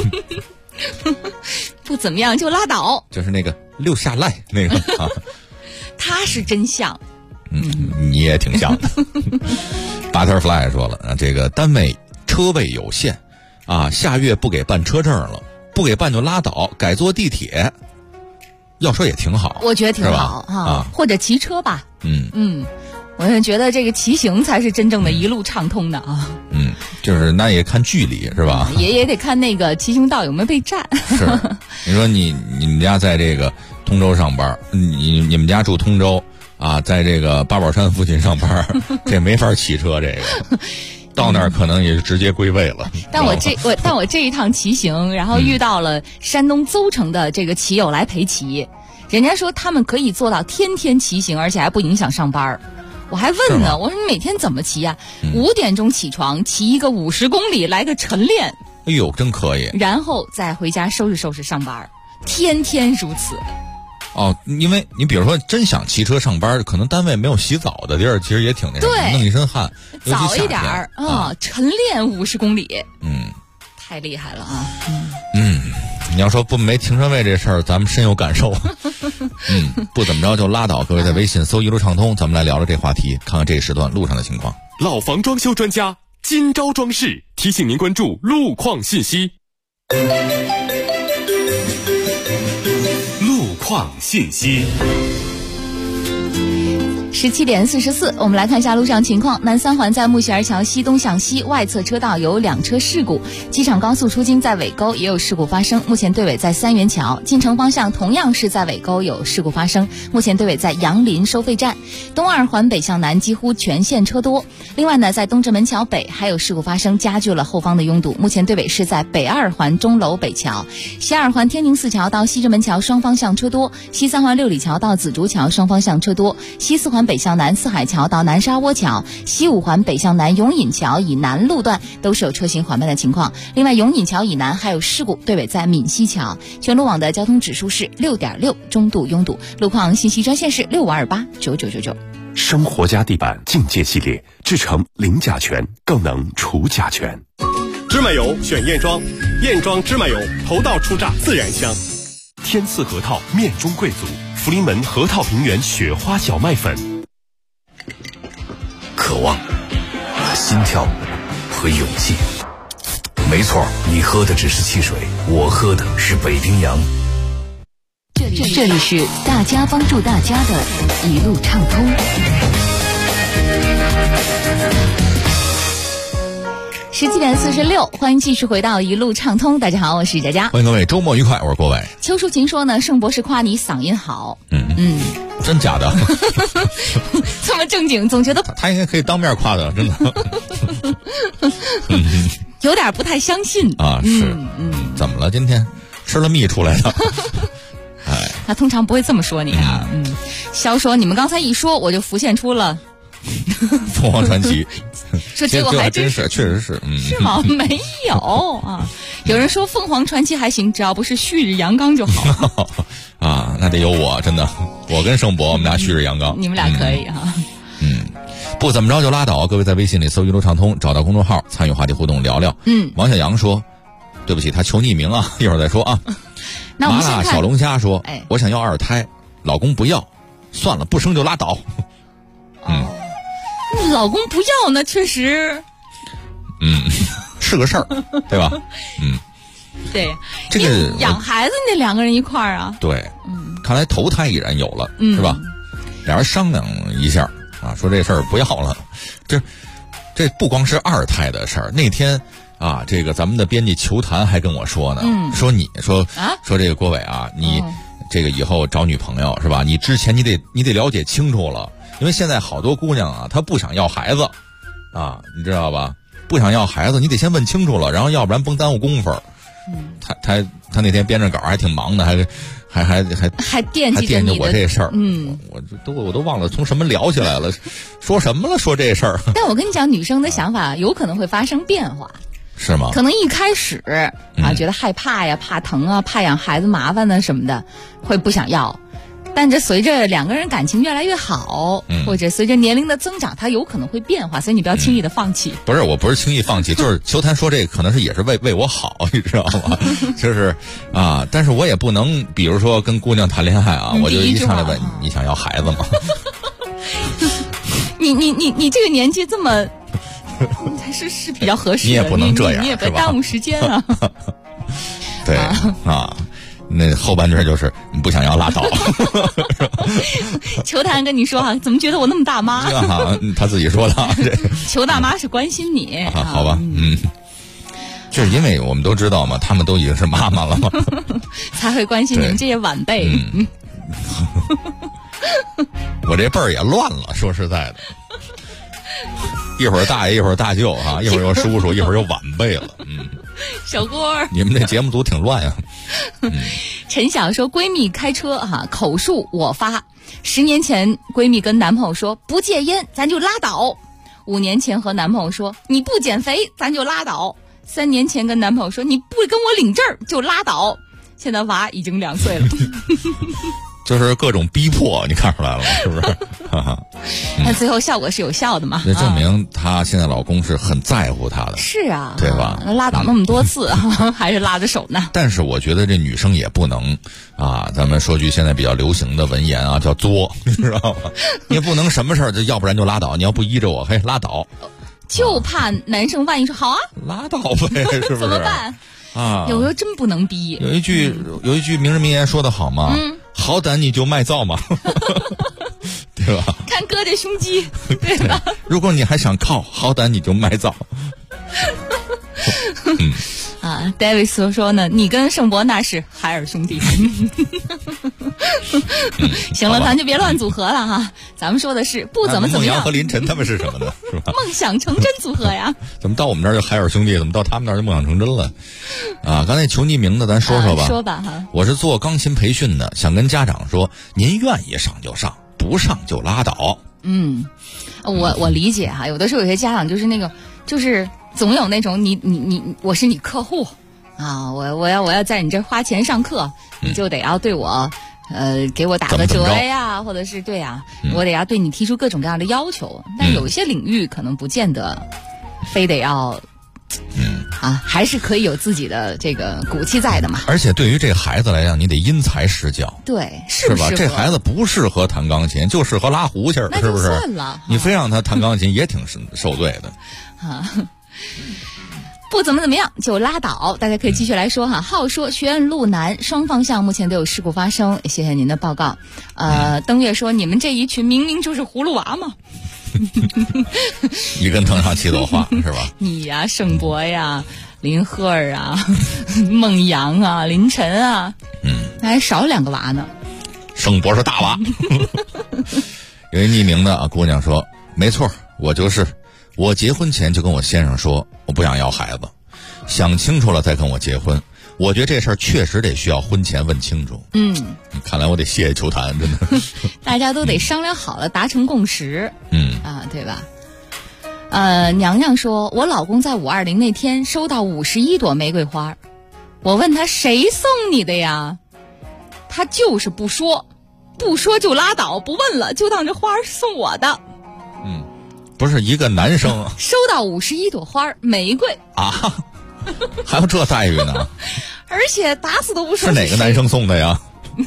不怎么样就拉倒， 就是那个六下赖那个啊。 他是真像。 你也挺像的。Butterfly 说了，这个单位车位有限。下月不给办车证了，不给办就拉倒，改坐地铁。要说也挺好， 我觉得挺好啊，或者骑车吧。我也觉得这个骑行才是真正的一路畅通的啊。 就是那也看距离是吧？ 也得看那个骑行道有没有被占。 是，你说你们家在这个通州上班，你们家住通州啊，在这个八宝山附近上班，这没法骑车这个。到那儿可能也就直接归位了。 但我这一趟骑行，然后遇到了山东邹城的这个骑友来陪骑，人家说他们可以做到天天骑行，而且还不影响上班。我还问呢，我说你每天怎么骑呀？5点钟起床，骑一个50公里，来个晨练。 哎呦，真可以。 然后再回家收拾收拾上班，天天如此。 因为你比如说真想骑车上班，可能单位没有洗澡的地儿，其实也挺那什么，弄一身汗， 早一点晨练50公里，太厉害了啊！ 你要说不没停车位这事儿，咱们深有感受。不怎么着就拉倒。各位在微信搜一路畅通，咱们来聊聊这话题，看看这一时段路上的情况。 老房装修专家今朝装饰提醒您关注路况信息。路况信息。 17点44，我们来看一下路上情况。南三环在木樨儿桥西东向西外侧车道有2车事故，机场高速出京在尾沟也有事故发生，目前队尾在三元桥。进城方向同样是在尾沟有事故发生，目前队尾在杨林收费站。东二环北向南几乎全线车多。另外呢，在东直门桥北还有事故发生，加剧了后方的拥堵，目前队尾是在北二环钟楼北桥。西二环天宁寺桥到西直门桥双方向车多，西三环六里桥到紫竹桥双方向车多，西四环北向南四海桥到南沙窝桥，西五环北向南永隐桥以南路段都是有车行缓慢的情况。另外永隐桥以南还有事故，队尾在闽西桥。全路网的交通指数是6.6，中度拥堵。路况信息专线是65289999。 生活家地板境界系列，制成零甲醛，更能除甲醛。 芝麻油选燕庄，燕庄芝麻油头道出榨，自然香。 天赐核桃面中贵族，福临门核桃平原雪花小麦粉。 渴望心跳和勇气。没错，你喝的只是汽水，我喝的是北冰洋。 这里是大家帮助大家的一路畅通。 17:46，欢迎继续回到一路畅通。大家好，我是佳佳。 欢迎各位，周末愉快，我是郭伟。 邱淑琴说呢，盛博士夸你嗓音好。 真假的？ 这么正经，总觉得他应该可以当面夸的，真的。 有点不太相信啊。是，怎么了？今天吃了蜜出来的？哎， 他通常不会这么说你啊。肖说，你们刚才一说，我就浮现出了凤凰传奇。 说结果还真是，确实是。 是吗？没有啊。有人说凤凰传奇还行，只要不是旭日阳刚就好。 啊，那得有我，真的，我跟盛博，我们俩旭日阳刚。 你们俩可以哈。 不怎么着就拉倒。各位在微信里搜一路畅通，找到公众号，参与话题互动聊聊。王小阳说，对不起，他求匿名啊，一会儿再说啊。 那我们麻辣小龙虾说，我想要2胎，老公不要，算了，不生就拉倒。 老公不要呢，确实， 是个事儿，对吧？ 对， 这个养孩子你得2个人一块儿啊。 对，看来头胎已然有了，是吧？俩人商量一下啊，说这事儿不要了。这不光是2胎的事儿，那天啊，这个咱们的编辑裘谭还跟我说呢，说这个郭伟啊，你这个以后找女朋友是吧？你之前你得了解清楚了。因为现在好多姑娘啊，她不想要孩子，啊，你知道吧？不想要孩子，你得先问清楚了，然后要不然甭耽误功夫。他那天编着稿还挺忙的，还惦记我这事儿。我都忘了从什么聊起来了，说什么了？说这事儿。 但我跟你讲，女生的想法有可能会发生变化， 是吗？ 可能一开始啊，觉得害怕呀、怕疼啊、怕养孩子麻烦呢什么的，会不想要。但这随着2个人感情越来越好，或者随着年龄的增长，它有可能会变化，所以你不要轻易的放弃。 不是，我不是轻易放弃，就是裘谭说这个可能是也是为我好，你知道吗？就是啊，但是我也不能，比如说跟姑娘谈恋爱啊，我就一上来问你想要孩子吗？ 你这个年纪这么，是比较合适的， 你也不能这样， 你也别耽误时间啊。 对啊。那后半句就是你不想要拉倒。 裘谭跟你说哈，怎么觉得我那么大妈？ 他自己说的。 裘大妈是关心你。 好吧，就是因为我们都知道嘛，他们都已经是妈妈了嘛， 才会关心你们这些晚辈。 我这辈儿也乱了，说实在的，一会儿大爷，一会儿大舅啊，一会儿有叔叔，一会儿有晚辈了。 小郭儿， 你们这节目组挺乱呀。 陈晓说，闺蜜开车口述我发。10年前闺蜜跟男朋友说不戒烟咱就拉倒，5年前和男朋友说你不减肥咱就拉倒，3年前跟男朋友说你不跟我领证就拉倒，现在娃已经2岁了。 就是各种逼迫，你看出来了吗？是不是？ 那最后效果是有效的嘛？ 那证明她现在老公是很在乎她的。 是啊， 对吧？ 拉倒那么多次，还是拉着手呢。 但是我觉得这女生也不能啊，咱们说句现在比较流行的文言啊，叫作，你知道吗？你也不能什么事儿就要不然就拉倒，你要不依着我，嘿，拉倒。 就怕男生万一说好啊， 拉倒呗，是不是？ 怎么办？ 啊， 有时候真不能逼。 有一句名人名言说得好嘛，好胆你就卖皂嘛，对吧？ 看哥这胸肌，对吧？ 如果你还想靠，好胆你就卖皂。 David 说呢，你跟盛博那是海尔兄弟。行了，咱就别乱组合了哈。咱们说的是不怎么样。 孟阳和林晨他们是什么呢？是吧？ 梦想成真组合呀。 怎么到我们这儿就海尔兄弟？怎么到他们那儿就梦想成真了？啊，刚才求匿名的，咱说说吧。 说吧哈。 我是做钢琴培训的，想跟家长说，您愿意上就上，不上就拉倒。 我理解哈，有的时候有些家长就是那个，就是总有那种你我是你客户啊，我要在你这花钱上课，你就得要对我给我打个折呀，或者是对呀，我得要对你提出各种各样的要求。但有些领域可能不见得非得要还是可以有自己的这个骨气在的嘛。 而且对于这孩子来讲，你得因材施教， 对， 是吧？这孩子不适合弹钢琴，就适合拉胡琴，是不是？ 算了， 你非让他弹钢琴，也挺受罪的。 不怎么样就拉倒，大家可以继续来说哈。浩说学院路南双方向目前都有事故发生，谢谢您的报告。登月说你们这一群明明就是葫芦娃嘛。 一根藤上七朵花是吧？ 你呀，盛博呀，林赫儿啊，孟阳啊，林晨啊，还少2个娃呢。 盛博是大娃。有一匿名的姑娘说，没错，我就是。我结婚前就跟我先生说，我不想要孩子，想清楚了再跟我结婚。我觉得这事儿确实得需要婚前问清楚。看来我得谢谢秋坛，真的。 大家都得商量好了，达成共识。对吧？娘娘说，我老公在520那天收到51朵玫瑰花，我问他谁送你的呀？他就是不说，不说就拉倒，不问了，就当这花是送我的。 不是一个男生收到51朵花玫瑰啊，还有这待遇呢？ 而且打死都不说是哪个男生送的呀？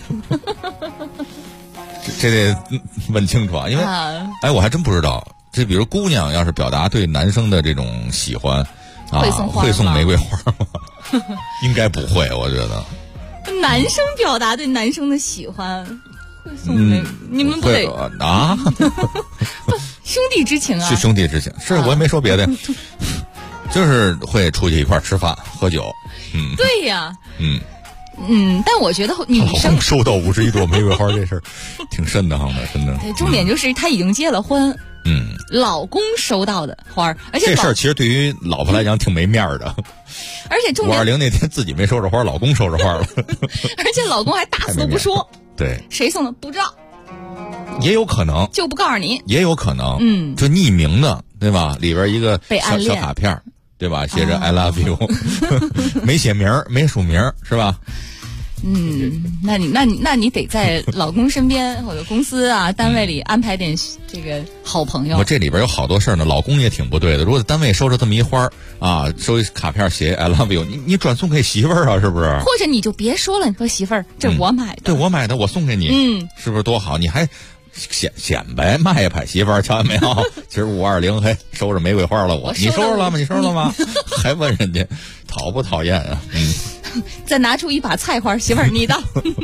这得问清楚啊，因为我还真不知道。这比如姑娘要是表达对男生的这种喜欢会送玫瑰花吗？应该不会，我觉得。 男生表达对男生的喜欢会送玫瑰，你们不得啊？ 兄弟之情啊， 是兄弟之情，是我也没说别的，就是会出去一块吃饭喝酒。 对呀，但我觉得女生收到51朵玫瑰花这事儿挺瘆得慌的，真的。 对，重点就是他已经结了婚，老公收到的花，而且这事儿其实对于老婆来讲挺没面的。 而且重点 520那天自己没收着花，老公收着花了， 而且老公还打死都不说。 对， 谁送的不知道。 也有可能就不告诉你， 也有可能，就匿名的，对吧？里边一个小卡片，对吧？写着 I love you，没写名，没署名，是吧？ 那你得在老公身边或者公司啊、单位里安排点这个好朋友。 我这里边有好多事儿呢，老公也挺不对的。如果单位收着这么一花啊，收一卡片写 I love you， 你转送给媳妇儿啊，是不是？ 或者你就别说了，你说媳妇儿，这我买的， 对我买的，我送给你，是不是多好？你还显摆卖派媳妇儿，瞧见没有？其实520还收着玫瑰花了，你收着了吗？你收着了吗？还问人家讨不讨厌啊？ 再拿出一把菜花，媳妇儿你的。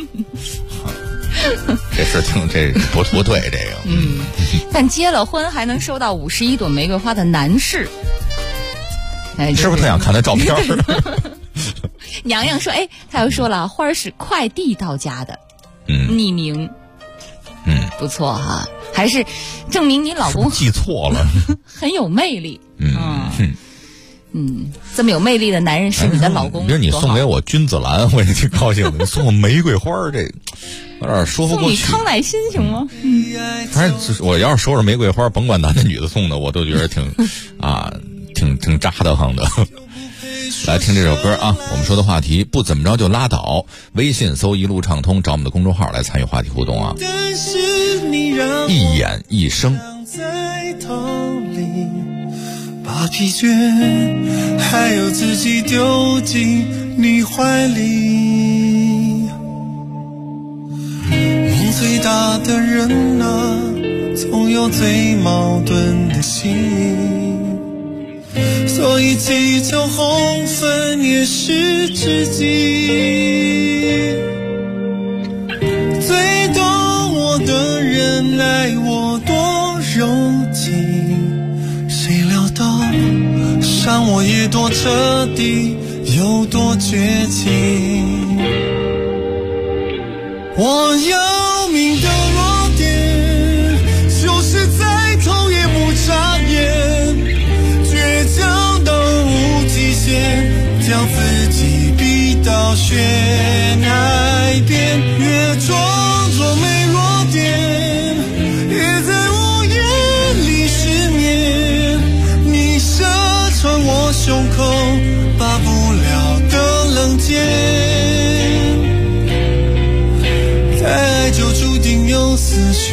这事这不对，这个。 但结了婚还能收到51朵玫瑰花的男士， 是不是特想看他照片？ 娘娘说，他又说了，花是快递到家的，匿名。不错哈，还是证明你老公记错了， 很有魅力。这么有魅力的男人是你的老公。 比如你送给我君子兰，我也挺高兴的。你送我玫瑰花，这有点说不过去。 送你康乃馨行吗？ 反正我要是收着玫瑰花，甭管男的女的送的，我都觉得挺扎得慌的。来听这首歌啊！我们说的话题不怎么着就拉倒。微信搜一路畅通，找我们的公众号来参与话题互动啊！一眼一生。 把疲倦还有自己丢进你怀里，梦最大的人啊，总有最矛盾的心，所以祈求红粉也是知己。最懂我的人爱我多柔情，谁料到伤我也多彻底，有多绝情。我要命的弱点，就是再痛也不眨眼，倔强到无极限，将自己逼到悬崖边，越装作没弱点，也在我眼里失眠。你射穿我胸口，拔不了的冷箭，再爱就注定有死穴，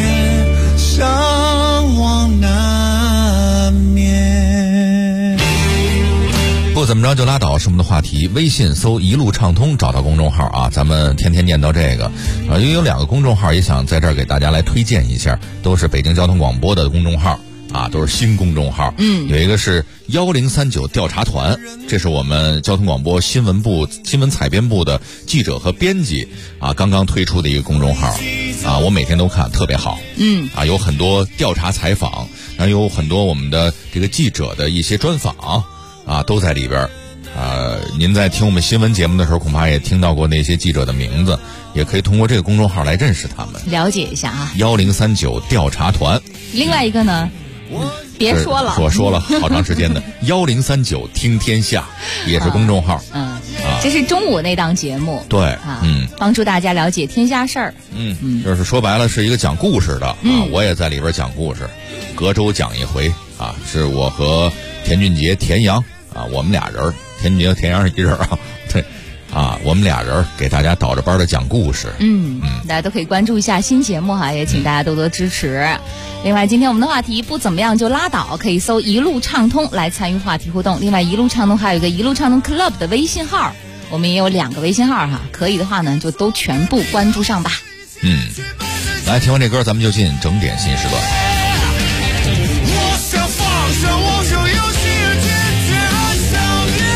伤亡难免。 不怎么着就拉倒什么的话题，微信搜一路畅通找到公众号啊，咱们天天念叨这个因为有2个公众号也想在这儿给大家来推荐一下，都是北京交通广播的公众号啊，都是新公众号。有一个是1039调查团，这是我们交通广播新闻部新闻采编部的记者和编辑啊刚刚推出的一个公众号啊，我每天都看，特别好。有很多调查采访，然后有很多我们的这个记者的一些专访啊都在里边。您在听我们新闻节目的时候，恐怕也听到过那些记者的名字，也可以通过这个公众号来认识他们， 了解一下啊。 1039调查团。 另外一个呢？别说了， 我说了好长时间的1039听天下也是公众号。 这是中午那档节目。 对帮助大家了解天下事儿。 就是说白了是一个讲故事的我也在里边讲故事，隔周讲一回啊，是我和田俊杰、田阳啊，我们俩人，田俊杰和田阳是一人啊，对啊，我们俩人给大家倒着班的讲故事。 大家都可以关注一下新节目哈，也请大家多多支持。另外，今天我们的话题不怎么样就拉倒，可以搜一路畅通来参与话题互动。另外，一路畅通还有一个一路畅通 Club 的微信号，我们也有2个微信号哈，可以的话呢就都全部关注上吧。 来听完这歌，咱们就进整点新时段。 我想放下我就有心人间想念，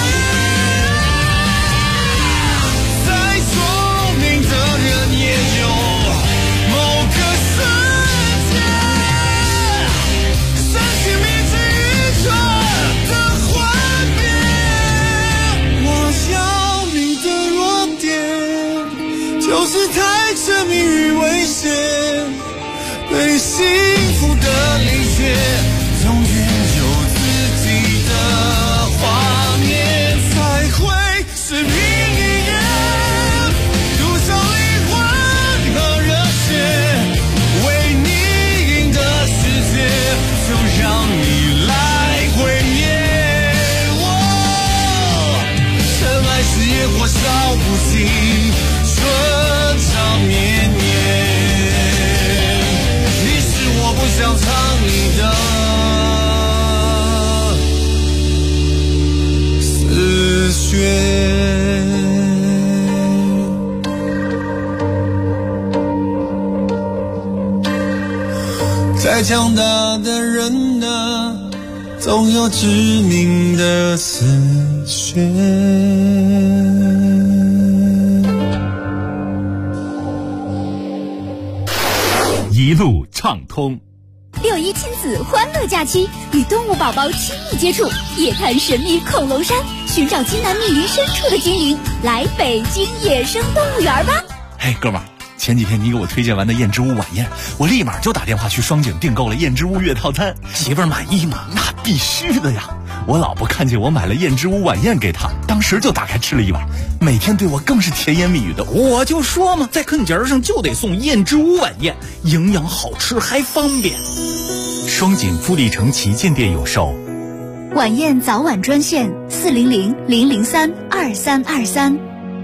在聪明的人也有某个瞬间，深情迷之愚蠢的幻变。我想你的弱点就是太沉迷于危险，被幸福的理解，总拥有自己的画面，才会是命一人，赌上灵魂和热血，为你赢得世界，就让你来毁灭我。尘埃是野火烧不尽，春长绵绵。我不想唱你的死穴。再强大的人呢，总有致命的死穴。 一路畅通。 6·1亲子欢乐假期，与动物宝宝亲密接触，夜探神秘恐龙山，寻找金南密林深处的精灵，来北京野生动物园吧！ 嘿，哥们儿，前几天你给我推荐完的燕之屋晚宴，我立马就打电话去双井订购了燕之屋月套餐。媳妇儿满意吗？那必须的呀！我老婆看见我买了燕之屋晚宴给她，当时就打开吃了一碗，每天对我更是甜言蜜语的。我就说嘛，在啃节上就得送燕之屋晚宴，营养好吃还方便。双井富力城旗舰店有售。 晚宴早晚专线400-003-2323。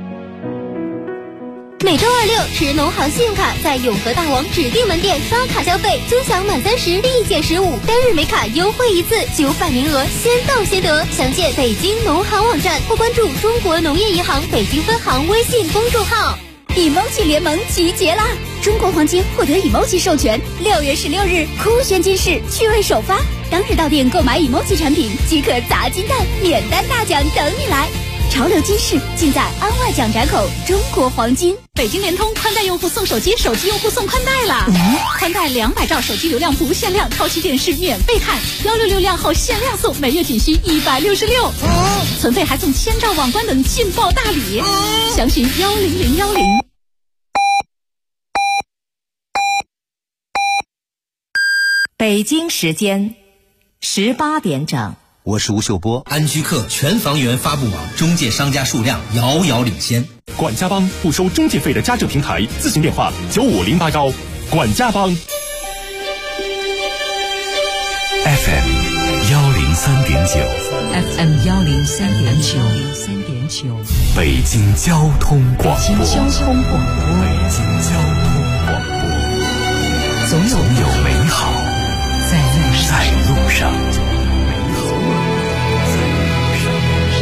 每周2、6持农行信用卡在永和大王指定门店刷卡消费，尊享满30立减15，单日每卡优惠1次，900名额先到先得。详见北京农行网站或关注中国农业银行北京分行微信公众号。 emoji 联盟集结啦！中国黄金获得 emoji 授权，6月16日酷炫金市趣味首发，当日到店购买 emoji 产品即可砸金蛋，免单大奖等你来。潮流金市尽在安外蒋闸口中国黄金。 北京联通宽带用户送手机，手机用户送宽带啦！宽带200兆手机流量不限量，超级电视免费看，166量后限量送，每月仅需166，存费还送1000兆网关等劲爆大礼，详询10010。 北京时间18点整。 我是吴秀波。安居客全房源发布网中介商家数量遥遥领先。 管家帮不收中介费的家政平台，咨询电话95081。管家帮。 FM 103.9。 FM 103.9。 北京交通广播。 北京交通广播。 北京交通广播。总有美好在路上。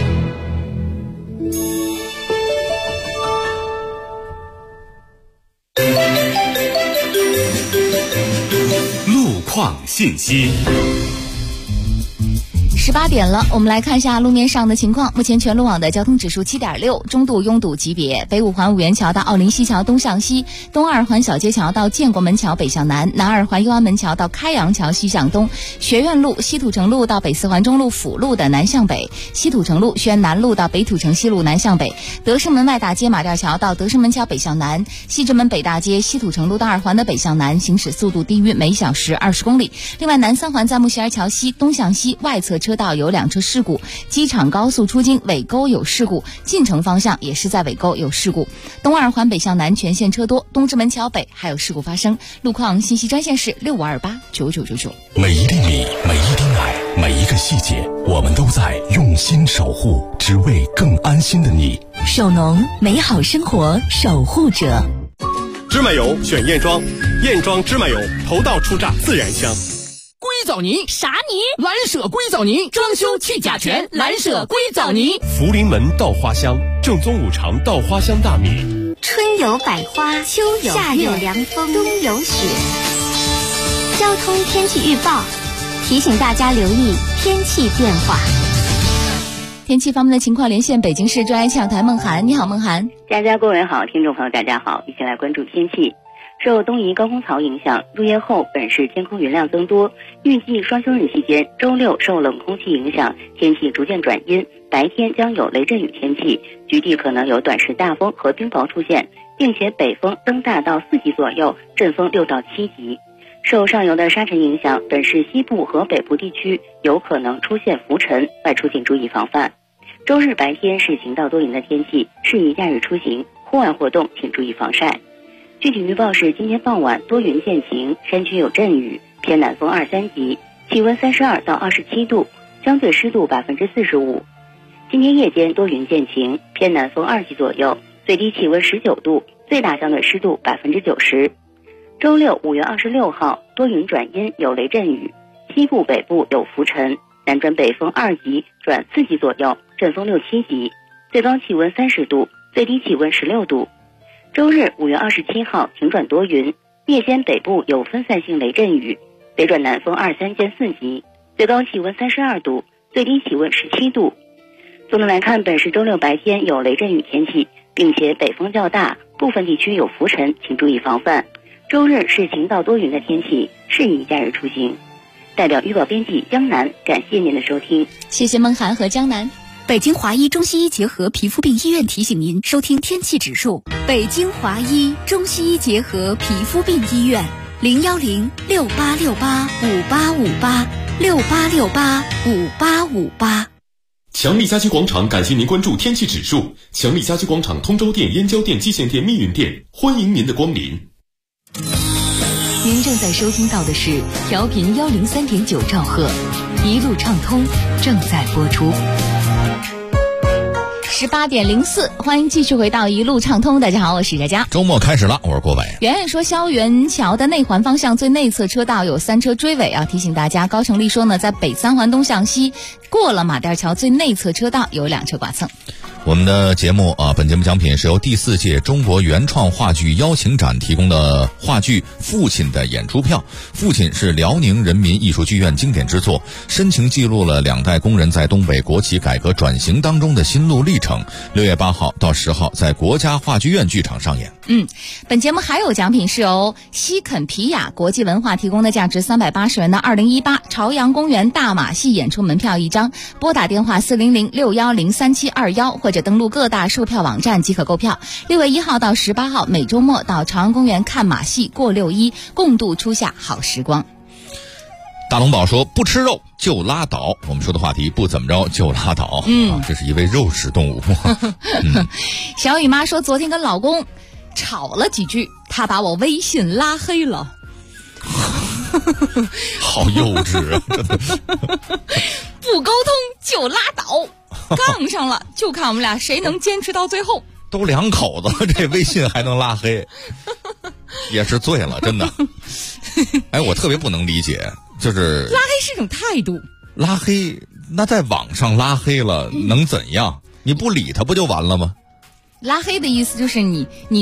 况信息。 18点了，我们来看一下路面上的情况。目前全路网的交通指数7.6，中度拥堵级别。北五环五元桥到奥林西桥东向西，东二环小街桥到建国门桥北向南，南二环右安门桥到开阳桥西向东，学院路、西土城路到北四环中路辅路的南向北，西土城路、宣南路到北土城西路南向北，德胜门外大街马甸桥到德胜门桥北向南，西直门北大街、西土城路到二环的北向南，行驶速度低于每小时20公里。另外，南三环在木樨桥西东向西外侧车道有2车事故，机场高速出京尾沟有事故，进城方向也是在尾沟有事故。东二环北向南全线车多，东直门桥北还有事故发生。路况信息专线是65289999。 每一厘米，每一滴奶，每一个细节，我们都在用心守护，只为更安心的你。 首农，美好生活守护者。 芝麻油选燕庄，燕庄芝麻油头道初榨，自然香。 硅藻泥啥泥？ 蓝舍硅藻泥，装修去甲醛，蓝舍硅藻泥。 福临门稻花香，正宗五常稻花香大米。 春有百花，秋有夏有凉风，冬有雪。交通天气预报提醒大家留意天气变化。 天气方面的情况，连线北京市专业气象台孟涵。你好，孟涵。 佳佳，各位好，听众朋友大家好，一起来关注天气。受东移高空槽影响，入夜后本市天空云量增多，预计双休日期间，周六受冷空气影响，天气逐渐转阴，白天将有雷阵雨天气，局地可能有短时大风和冰雹出现，并且北风增大到4级左右，阵风6到7级。受上游的沙尘影响，本市西部和北部地区有可能出现浮尘，外出请注意防范。周日白天是晴到多云的天气，适宜假日出行，户外活动请注意防晒。具体预报是今天傍晚多云见晴，山区有阵雨，偏南风2、3级，气温32到27度，相对湿度45%。今天夜间多云见晴，偏南风2级左右，最低气温19度，最大相对湿度90%。周六5月26号多云转阴，有雷阵雨，西部北部有浮尘，南转北风2级转4级左右，阵风6、7级，最高气温30度，最低气温16度。周日5月27号晴转多云，夜间北部有分散性雷阵雨，北转南风2、3见4级，最高气温32度，最低气温17度。总的来看，本市周六白天有雷阵雨天气，并且北风较大，部分地区有浮尘，请注意防范。周日是晴到多云的天气，适宜假日出行。代表预报编辑江南，感谢您的收听。 谢谢孟涵和江南。 北京华医中西医结合皮肤病医院提醒您收听天气指数。北京华医中西医结合皮肤病医院，010-6868-5858，6868-5858。 强力家居广场感谢您关注天气指数。强力家居广场通州店、燕郊店、蓟县店、密云店，欢迎您的光临。 您正在收听到的是调频103.9兆赫，一路畅通正在播出。 18点04，欢迎继续回到一路畅通。大家好，我是佳佳。 周末开始了，我是郭伟。 圆圆说，萧园桥的内环方向最内侧车道有3车追尾啊，提醒大家。高成立说呢，在北3环东向西过了马甸桥最内侧车道有2车剐蹭。 我们的节目本节目奖品是由第4届中国原创话剧邀请展提供的话剧《父亲》的演出票。父亲是辽宁人民艺术剧院经典之作，深情记录了2代工人在东北国企改革转型当中的心路历程。6月8号到10号在国家话剧院剧场上演。 本节目还有奖品是由西肯皮雅国际文化提供的价值380元的2018朝阳公园大马戏演出门票1张，拨打电话400-610-3721或者登录各大售票网站即可购票。6月1号到18号每周末到朝阳公园看马戏过6·1，共度初夏好时光。 大龙宝说，不吃肉就拉倒。我们说的话题，不怎么着就拉倒。这是一位肉食动物。 小雨妈说，昨天跟老公吵了几句，他把我微信拉黑了。 好幼稚啊！ 不沟通就拉倒，杠上了就看我们俩谁能坚持到最后。 都2口子，这微信还能拉黑，也是醉了，真的。我特别不能理解，就是拉黑是一种态度。 拉黑，那在网上拉黑了能怎样？你不理他不就完了吗？ 拉黑的意思就是你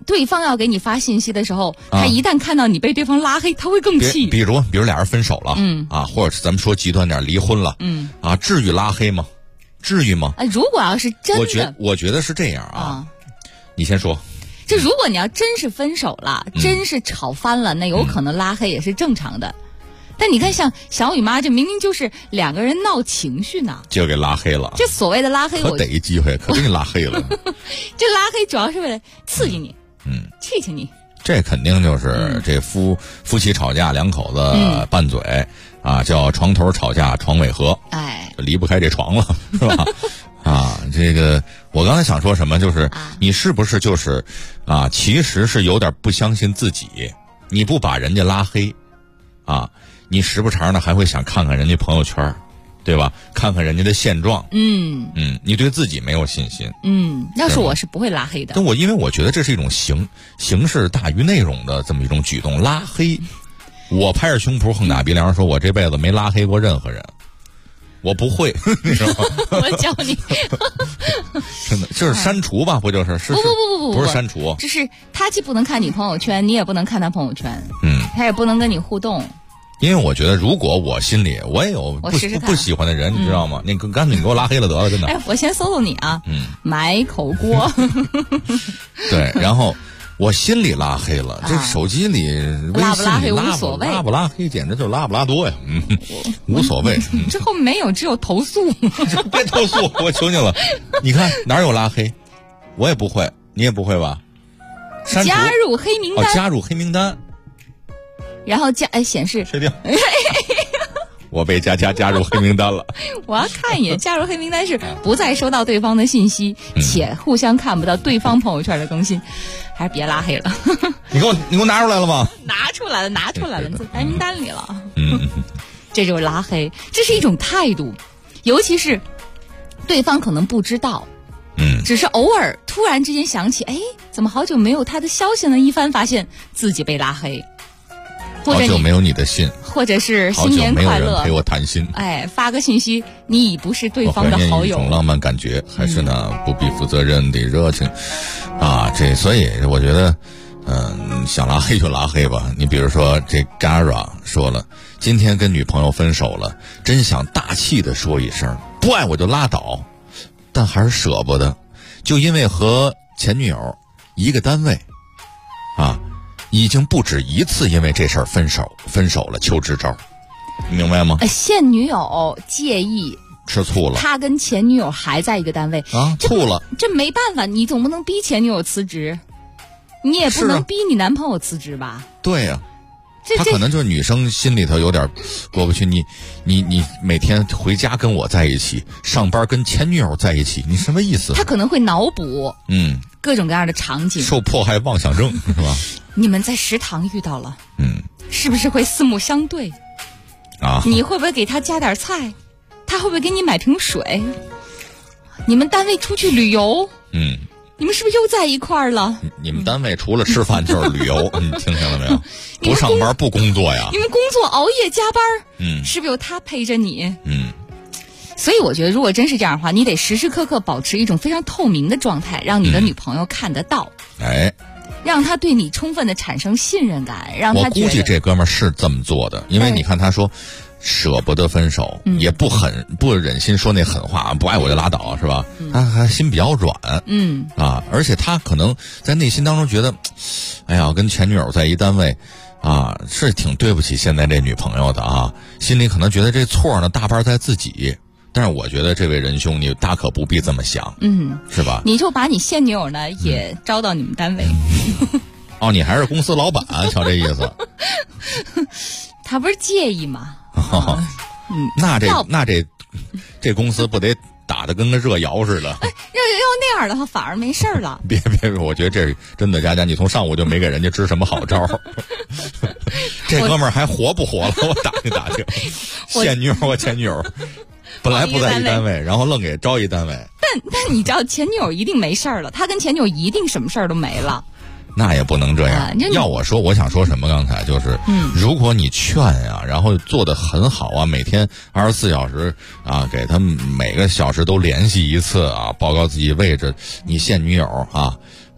对方要给你发信息的时候，他一旦看到你被对方拉黑，他会更气。 比如俩人分手了，或者是咱们说极端点离婚了，至于拉黑吗？至于吗？ 如果要是真的， 我觉得是这样啊。你先说。 就如果你要真是分手了，真是吵翻了，那有可能拉黑也是正常的。但你看，像小雨妈，这明明就是两个人闹情绪呢， 就给拉黑了。 这所谓的拉黑， 可逮机会，可给你拉黑了。 这拉黑主要是为了刺激你，气气你。 这肯定就是这夫妻吵架，两口子拌嘴啊，叫床头吵架床尾和，离不开这床了，是吧？这个我刚才想说什么，就是你是不是就是其实是有点不相信自己，你不把人家拉黑你时不常的还会想看看人家朋友圈，对吧？看看人家的现状。你对自己没有信心。 要是我是不会拉黑的。 但因为我觉得这是一种形式大于内容的这么一种举动。拉黑，我拍着胸脯横打鼻梁说，我这辈子没拉黑过任何人，我不会，你知道吗？ 我教你。 真的就是删除吧，不就是？不是删除， 就是他既不能看你朋友圈，你也不能看他朋友圈，他也不能跟你互动。 因为我觉得，如果我心里我也有不喜欢的人，你知道吗？干脆你给我拉黑了得了，真的。 我先搜搜你啊，买口锅。 对，然后我心里拉黑了，这手机里拉不拉黑无所谓， 拉不拉黑简直就是拉布拉多呀，无所谓。 这后面没有，只有投诉。 别投诉，我求你了。你看哪有拉黑？我也不会，你也不会吧？ 加入黑名单， 加入黑名单。 然后显示确定，我被加入黑名单了。 我要看一眼，加入黑名单是不再收到对方的信息，且互相看不到对方朋友圈的更新，还是别拉黑了。 你给我拿出来了吗？ 拿出来了，在白名单里了。这就是拉黑，这是一种态度，尤其是对方可能不知道，只是偶尔突然之间想起，怎么好久没有他的消息呢？一翻发现自己被拉黑。 好久没有你的信， 或者是新年快乐， 好久没有人陪我谈心。 发个信息，你已不是对方的好友。 一种浪漫感觉，还是那不必负责任的热情所以我觉得，想拉黑就拉黑吧。你比如说，这 Gara 说了，今天跟女朋友分手了，真想大气的说一声，不爱我就拉倒，但还是舍不得，就因为和前女友一个单位，已经不止一次因为这事儿分手了，求支招，明白吗？ 现女友介意吃醋了， 他跟前女友还在一个单位醋了， 这没办法，你总不能逼前女友辞职，你也不能逼你男朋友辞职吧？ 对呀。他可能就是女生心里头有点过不去，你每天回家跟我在一起，上班跟前女友在一起，你什么意思？ 他可能会脑补各种各样的场景， 受迫害妄想症是吧？ 你们在食堂遇到了，是不是会四目相对你会不会给他加点菜？他会不会给你买瓶水？你们单位出去旅游，你们是不是又在一块儿了？ 你们单位除了吃饭就是旅游，你听见了没有？不上班不工作呀？ 你们工作熬夜加班，是不是有他陪着你？所以我觉得，如果真是这样的话，你得时时刻刻保持一种非常透明的状态，让你的女朋友看得到，让他对你充分的产生信任感，让他觉得。 我估计这哥们儿是这么做的，因为你看他说。舍不得分手，也不忍心说那狠话，不爱我就拉倒，是吧？他还心比较软，而且他可能在内心当中觉得，跟前女友在一单位，是挺对不起现在这女朋友的心里可能觉得这错呢大半在自己，但是我觉得这位仁兄，你大可不必这么想，是吧？ 你就把你现女友呢也招到你们单位。 你还是公司老板，瞧这意思。 他不是介意吗？ 那这公司不得打得跟个热窑似的？ 要那样的话，反而没事了。 别，我觉得这真的，佳佳，你从上午就没给人家支什么好招。这哥们儿还活不活了？我打听。现女友和前女友本来不在一单位，然后愣给招一单位。 但你知道，前女友一定没事了，他跟前女友一定什么事儿都没了。 那也不能这样。要我说，我想说什么？刚才就是，如果你劝然后做得很好每天24小时给他们每个小时都联系一次报告自己位置，你现女友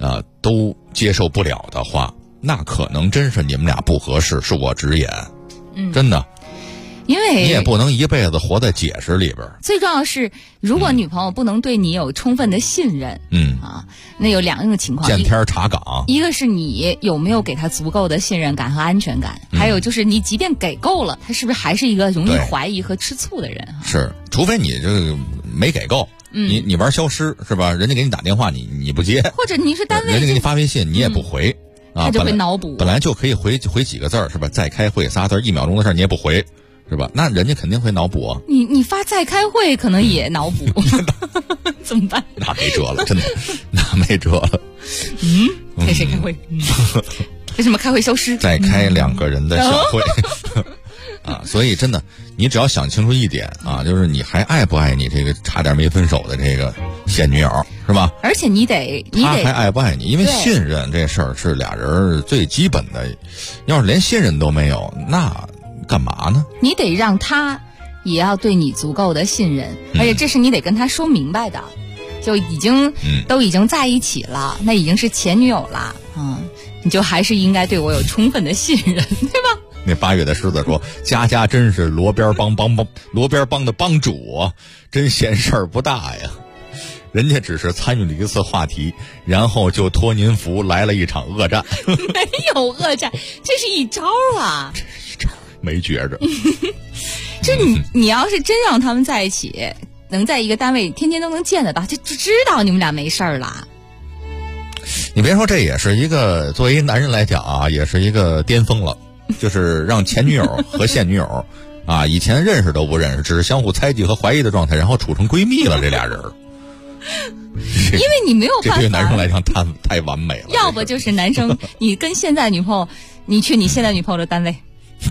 都接受不了的话，那可能真是你们俩不合适，是我直言。真的。 因为你也不能一辈子活在解释里边。 最重要是，如果女朋友不能对你有充分的信任，那有两种情况： 见天查岗， 一个是你有没有给她足够的信任感和安全感，还有就是你即便给够了，她是不是还是一个容易怀疑和吃醋的人？ 是，除非你这个没给够，你玩消失是吧？人家给你打电话，你不接， 或者你是单位， 人家给你发微信，你也不回， 他就会脑补。 本来就可以回几个字儿是吧？再开会仨字，1秒钟的事你也不回。是吧？那人家肯定会脑补啊。 你发再开会可能也脑补，怎么办？ 那没辙了，真的，那没辙了。 跟谁开会？为什么开会消失？ 再开2个人的小会所以真的，你只要想清楚一点就是你还爱不爱你这个差点没分手的这个现女友，是吧？ 而且他还爱不爱你？因为信任这事儿是俩人最基本的，要是连信任都没有，那干嘛呢？ 你得让他也要对你足够的信任，而且这是你得跟他说明白的。就都已经在一起了，那已经是前女友了你就还是应该对我有充分的信任，对吧？ 那8月的狮子说：“佳佳真是罗边帮的帮主真嫌事儿不大呀。人家只是参与了一次话题，然后就托您福来了一场恶战。 没有恶战，这是一招啊。 这是一招。没觉着， 这你要是真让他们在一起，能在一个单位天天都能见得到，就知道你们俩没事儿了。 你别说，这也是一个作为一个男人来讲也是一个巅峰了，就是让前女友和现女友以前认识都不认识，只是相互猜忌和怀疑的状态，然后处成闺蜜了，这俩人。 因为你没有办法， 这对于男生来讲太完美了。 要不就是男生，你跟现在女朋友，你去你现在女朋友的单位。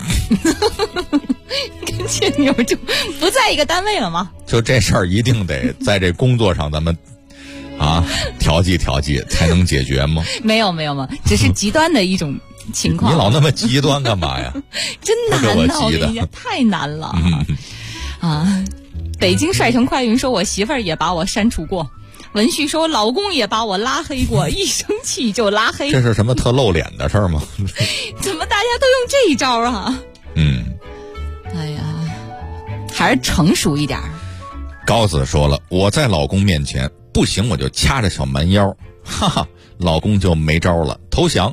跟前女友就不在一个单位了吗？ 就这事儿一定得在这工作上咱们调剂才能解决吗？ 没有，只是极端的一种情况。 你老那么极端干嘛呀？ 真难呐！我跟你讲，太难了北京帅城快运说，我媳妇儿也把我删除过。文旭说，老公也把我拉黑过，一生气就拉黑。 这是什么特露脸的事儿吗？ 怎么大家都用这一招啊？哎呀，还是成熟一点。 高子说了，我在老公面前不行，我就掐着小蛮腰，老公就没招了，投降。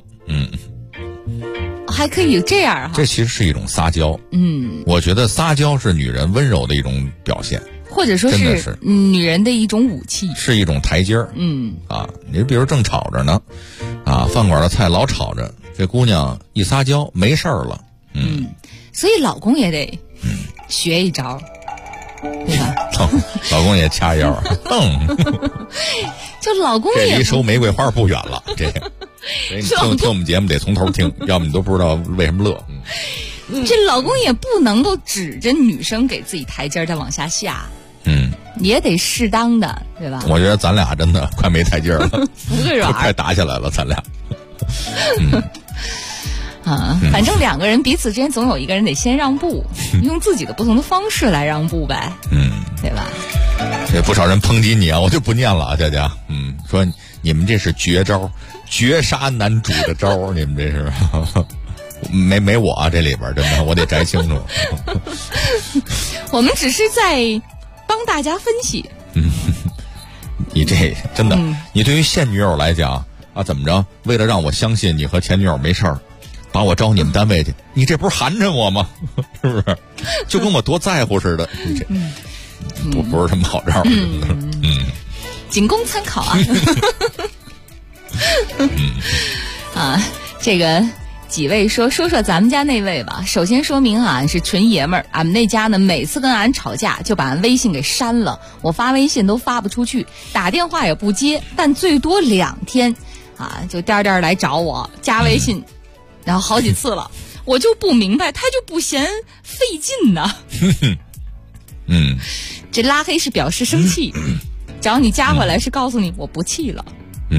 还可以这样这其实是一种撒娇。我觉得撒娇是女人温柔的一种表现。 或者说是女人的一种武器， 是一种台阶儿。你比如正吵着呢，饭馆的菜老吵着，这姑娘一撒娇没事儿了。 所以老公也得学一招，对吧？ 老公也掐腰， 就老公也这离收玫瑰花不远了。这听我们节目得从头听，要不你都不知道为什么乐。 这老公也不能够指着女生给自己台阶再往下下。也得适当的，对吧？ 我觉得咱俩真的快没台阶了， 服个软， 快打起来了，咱俩。 反正2个人彼此之间总有一个人得先让步，用自己的不同的方式来让步呗，对吧？ 这不少人抨击你我就不念了佳佳，说你们这是绝招，绝杀男主的招，你们这是。没我这里边真的，我得摘清楚。 我们只是在帮大家分析。 你这真的，你对于现女友来讲怎么着？为了让我相信你和前女友没事儿，把我招你们单位去，你这不是寒碜我吗？是不是？就跟我多在乎似的，你这不是什么好招。 仅供参考这个。几位说咱们家那位吧。首先说明是纯爷们儿，俺们那家呢每次跟俺吵架就把俺微信给删了，我发微信都发不出去，打电话也不接，但最多2天就颠来找我加微信，然后好几次了，我就不明白他就不嫌费劲呢。这拉黑是表示生气，找你加回来是告诉你我不气了。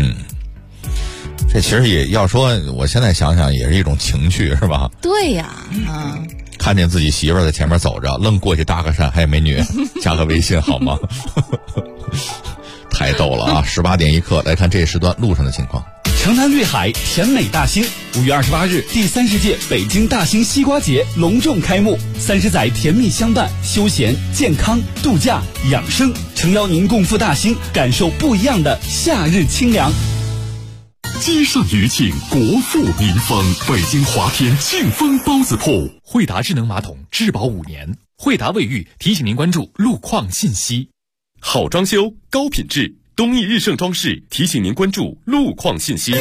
这其实也要说，我现在想想也是一种情趣，是吧？ 对呀， 看见自己媳妇儿在前面走着，愣过去搭个讪，嘿美女，加个微信好吗？ 太逗了啊！18点一刻，来看这时段路上的情况。 城南绿海甜美大兴，5月28日第30届北京大兴西瓜节隆重开幕，30载甜蜜相伴，休闲、健康、度假、养生，诚邀您共赴大兴，感受不一样的夏日清凉。 积善余庆，国富民丰。北京华天庆丰包子铺， 惠达智能马桶质保5年。惠达卫浴提醒您关注路况信息。 好装修，高品质，东义日盛装饰提醒您关注路况信息。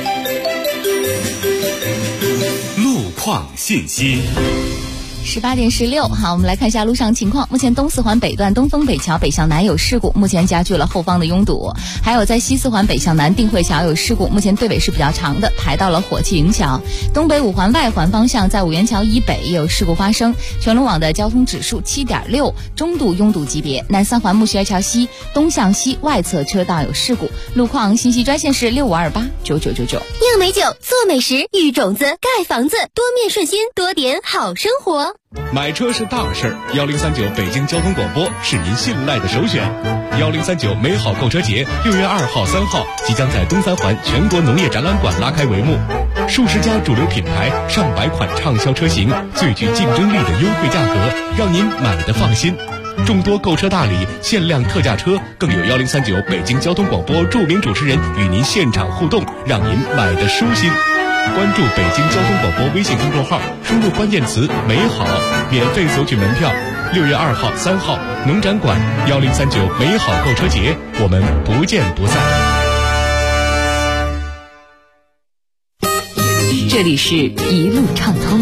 路况信息。 18点16，好，我们来看一下路上情况。目前东四环北段东风北桥北向南有事故，目前加剧了后方的拥堵。还有在西四环北向南定慧桥有事故，目前队尾是比较长的，排到了火器营桥。东北五环外环方向在五元桥以北也有事故发生，全路网的交通指数7.6，中度拥堵级别。南三环木樨桥西东向西外侧车道有事故。路况信息专线是65289999。 酿美酒，做美食，育种子，盖房子，多面顺心，多点好生活。 买车是大事儿，1039北京交通广播是您信赖的首选。1039美好购车节6月2号、3号即将在东三环全国农业展览馆拉开帷幕，数十家主流品牌、上百款畅销车型，最具竞争力的优惠价格，让您买得放心。众多购车大礼、限量特价车，更有1039北京交通广播著名主持人与您现场互动，让您买得舒心。关注北京交通广播微信公众号，输入关键词美好，免费索取门票。6月2号、3号农展馆1039美好购车节，我们不见不散。 这里是一路畅通。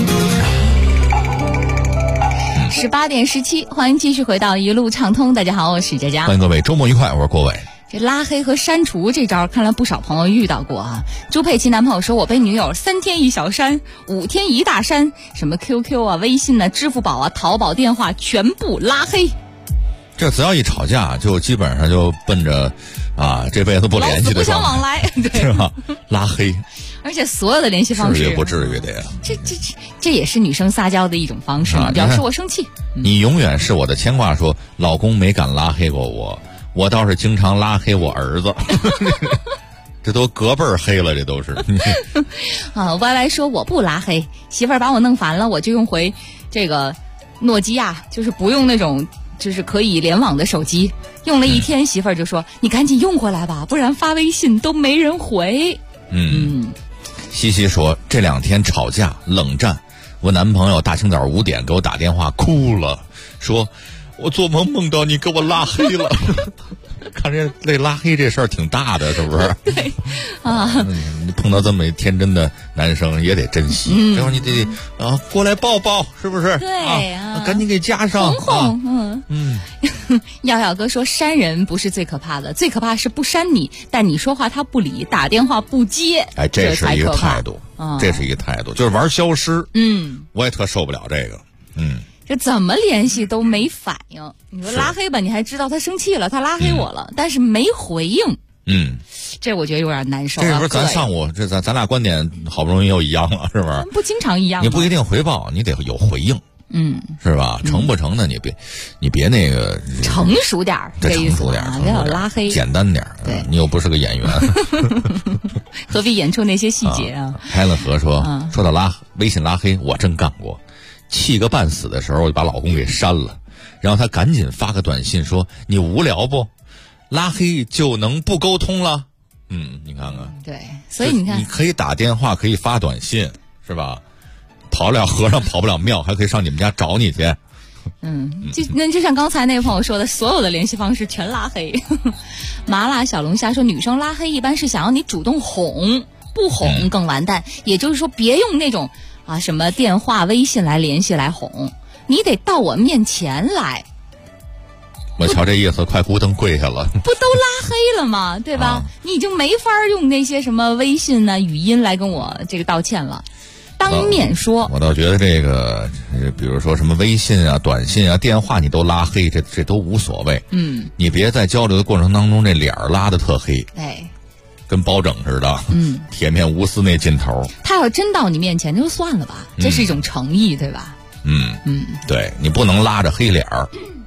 18点17，欢迎继续回到一路畅通。大家好，我是佳佳。 欢迎各位，周末愉快，我是郭伟。 这拉黑和删除这招，看来不少朋友遇到过啊。朱佩琪男朋友说，我被女友3天一小删，5天一大删，什么 QQ 啊、微信啊、支付宝啊、淘宝电话全部拉黑。 这只要一吵架，就基本上就奔着啊这辈子不联系的， 不相往来，对， 是吧？拉黑。而且所有的联系方式， 至于不至于的呀。 这也是女生撒娇的一种方式嘛，表示我生气。 你永远是我的牵挂，说老公没敢拉黑过我。我倒是经常拉黑我儿子，这都隔辈儿黑了，这都是。 啊，歪歪说我不拉黑，媳妇儿把我弄烦了，我就用回这个诺基亚，就是不用那种就是可以联网的手机，用了1天，媳妇儿就说你赶紧用回来吧，不然发微信都没人回。 西西说这2天吵架冷战，我男朋友大清早5点给我打电话哭了，说我做梦梦到你给我拉黑了。看这拉黑这事儿挺大的，是不是？ 对啊， 你碰到这么天真的男生也得珍惜，然后你得过来抱抱，是不是？ 对啊，赶紧给加上。 哄。耀耀哥说删人不是最可怕的，最可怕是不删你，但你说话他不理，打电话不接。 哎，这是一个态度，这是一个态度，就是玩消失。我也特受不了这个。 这怎么联系都没反应，你说拉黑吧，你还知道他生气了，他拉黑我了，但是没回应。这我觉得有点难受。 这不是咱上午这咱俩观点好不容易又一样了，是不是？ 不经常一样， 你不一定回报，你得有回应。是吧？成不成的你别那个成熟点儿， 成熟点儿， 不要拉黑， 简单点儿。 对， 你又不是个演员， 何必演出那些细节啊？ 开了和说到微信拉黑，我真干过。气个半死的时候，我就把老公给删了，然后他赶紧发个短信说：“你无聊不？拉黑就能不沟通了。”你看看， 对，所以你看， 你可以打电话，可以发短信，是吧？跑不了和尚跑不了庙，还可以上你们家找你去。 就像刚才那个朋友说的，所有的联系方式全拉黑。麻辣小龙虾说，女生拉黑一般是想要你主动哄，不哄更完蛋。也就是说，别用那种什么电话、微信来联系来哄，你得到我面前来。 我瞧这意思，快咕噔跪下了。 不都拉黑了吗？对吧？你已经没法用那些什么微信啊、语音来跟我这个道歉了。当面说， 我倒觉得这个，比如说什么微信啊、短信啊、电话，你都拉黑，这都无所谓。你别在交流的过程当中，这脸拉得特黑，跟包拯似的，铁面无私那劲头。 他要真到你面前，就算了吧，这是一种诚意，对吧？ 对，你不能拉着黑脸儿，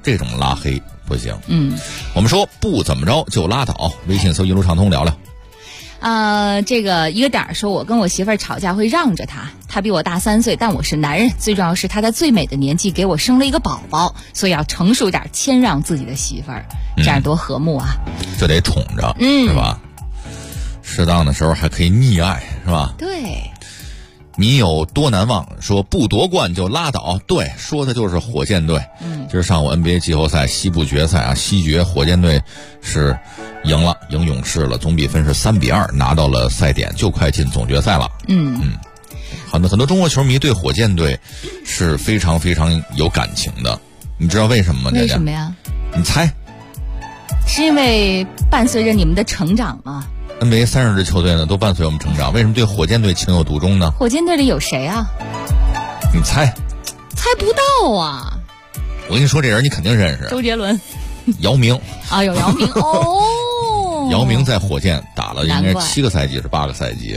这种拉黑不行。我们说不怎么着就拉倒，微信搜一路畅通聊聊。 这个一个点儿说，我跟我媳妇儿吵架会让着她，她比我大3岁，但我是男人，最重要是她在最美的年纪给我生了一个宝宝，所以要成熟一点，谦让自己的媳妇儿，这样多和睦啊！ 这得宠着，是吧？适当的时候还可以溺爱，是吧？ 对。 你有多难忘？说不夺冠就拉倒，对，说的就是火箭队。今儿上午 NBA 季后赛西部决赛啊，西决火箭队是赢了，赢勇士了，总比分是3-2，拿到了赛点，就快进总决赛了。很多中国球迷对火箭队是非常非常有感情的，你知道为什么吗？ 为什么呀？ 你猜？ 是因为伴随着你们的成长吗 ？NBA 30支球队呢，都伴随我们成长，为什么对火箭队情有独钟呢？ 火箭队里有谁啊？ 你猜？ 猜不到啊！ 我跟你说，这人你肯定认识。 周杰伦。 姚明。 啊，有姚明哦。 姚明在火箭打了应该是7个赛季是8个赛季。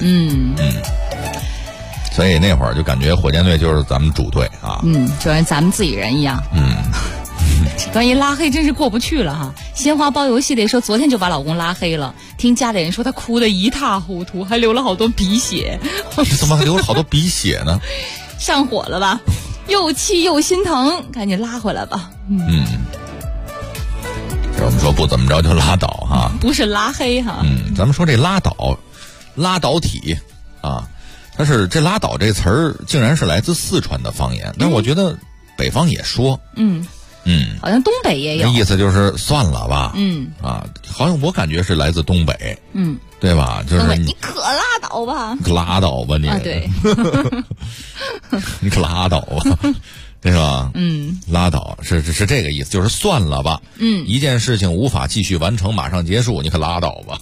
所以那会儿就感觉火箭队就是咱们主队啊。 就像咱们自己人一样。关于拉黑真是过不去了哈！鲜花包邮系列说昨天就把老公拉黑了，听家里人说他哭得一塌糊涂，还流了好多鼻血。 你怎么还流了好多鼻血呢？ 上火了吧？又气又心疼，赶紧拉回来吧。 这我们说不怎么着就拉倒哈， 不是拉黑哈。 咱们说这拉倒体啊，但是这拉倒这词儿竟然是来自四川的方言，但我觉得北方也说。 好像东北也有， 那意思就是算了吧。好像我感觉是来自东北。对吧？就是你可拉倒吧， 可拉倒吧你。 对， 你可拉倒吧，对吧？拉倒是这个意思，就是算了吧。一件事情无法继续完成，马上结束，你可拉倒吧。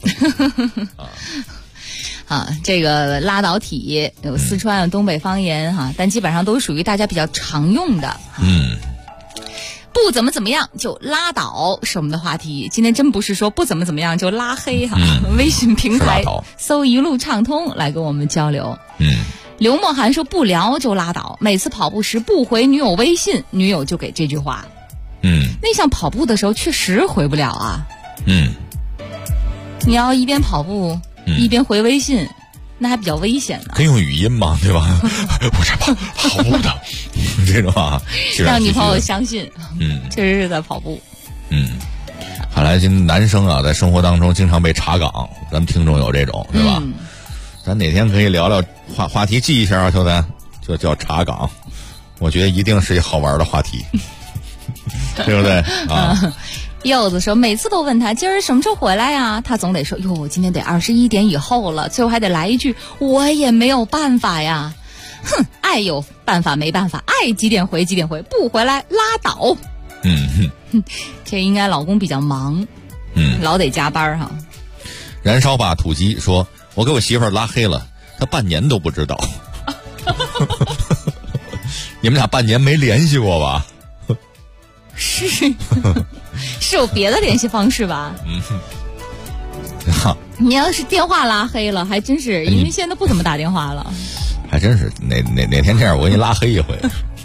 这个拉倒体有四川有东北方言哈，但基本上都属于大家比较常用的。不怎么样就拉倒是我们的话题，今天真不是说不怎么样就拉黑哈。微信平台搜一路畅通来跟我们交流。刘墨涵说不聊就拉倒，每次跑步时不回女友微信，女友就给这句话。那像跑步的时候确实回不了啊。你要一边跑步一边回微信，那还比较危险呢。 可以用语音嘛，对吧？我这跑步的这种啊， 让女朋友相信，确实是在跑步。 看来今男生啊，在生活当中经常被查岗，咱们听众有这种，对吧？咱哪天可以聊聊话题，记一下啊，兄弟，就叫查岗，我觉得一定是一好玩的话题，对不对啊？ 柚子说每次都问他今儿什么时候回来呀，他总得说哟，今天得21点以后了，最后还得来一句我也没有办法呀。爱有办法没办法，爱几点回几点回，不回来拉倒。这应该老公比较忙，老得加班哈。 燃烧吧土鸡说，我给我媳妇儿拉黑了，她半年都不知道。你们俩半年没联系过吧？ 是有别的联系方式吧？你要是电话拉黑了，还真是，因为现在不怎么打电话了。 还真是，哪天这样，我给你拉黑一回。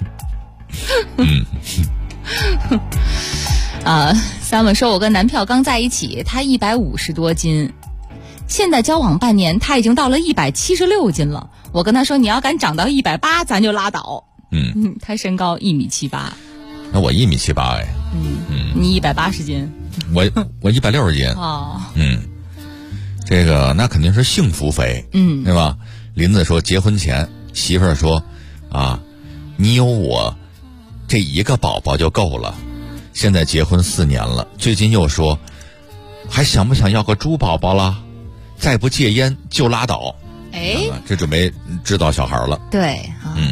Simon 说，我跟男票刚在一起，他150多斤，现在交往半年，他已经到了176斤了。我跟他说，你要敢长到180，咱就拉倒。他身高1.78米。 那我1.78米哎。 你180斤。 我160斤。这个那肯定是幸福肥。对吧？林子说，结婚前媳妇儿说啊，你有我这一个宝宝就够了。现在结婚4年了，最近又说还想不想要个猪宝宝了？再不戒烟就拉倒。这准备制造小孩了。 对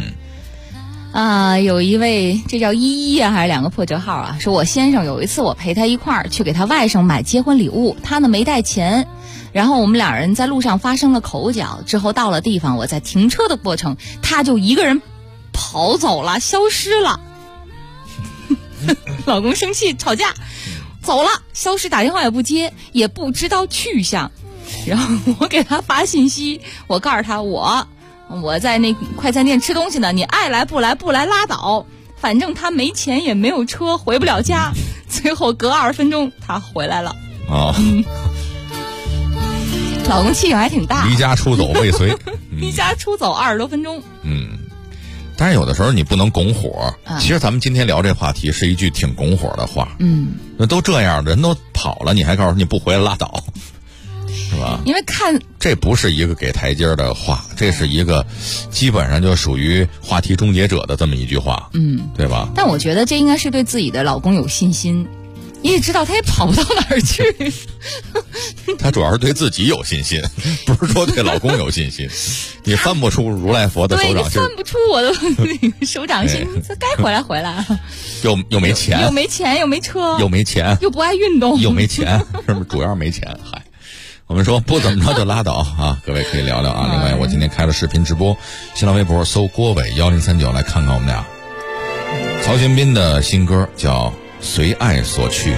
有一位这叫依依啊，还是2个破折号啊，说我先生有一次我陪他一块儿去给他外甥买结婚礼物，他呢没带钱，然后我们2人在路上发生了口角，之后到了地方，我在停车的过程，他就一个人跑走了，消失了。老公生气吵架走了，消失，打电话也不接，也不知道去向。然后我给他发信息，我告诉他我在那快餐店吃东西呢，你爱来不来不来拉倒。 反正他没钱也没有车，回不了家。最后隔20分钟他回来了。 哦， 老公气性还挺大， 离家出走未遂， 离家出走20多分钟。 但是有的时候你不能拱火。其实咱们今天聊这话题是一句挺拱火的话。那都这样的人都跑了，你还告诉你不回来拉倒，是吧？ 因为这不是一个给台阶的话，这是一个基本上就属于话题终结者的这么一句话，对吧？ 但我觉得这应该是对自己的老公有信心，你也知道他也跑不到哪儿去。 他主要是对自己有信心，不是说对老公有信心。你翻不出如来佛的手掌心， 对，你翻不出我的手掌心，这该回来回来。 又没钱， 又没钱，又没车， 又没钱， 又不爱运动， 又没钱，是不是？主要没钱。嗨，我们说不怎么着就拉倒啊！各位可以聊聊啊。另外，我今天开了视频直播，新浪微博搜郭伟1039来看看我们俩。曹轩宾的新歌叫《随爱所去》。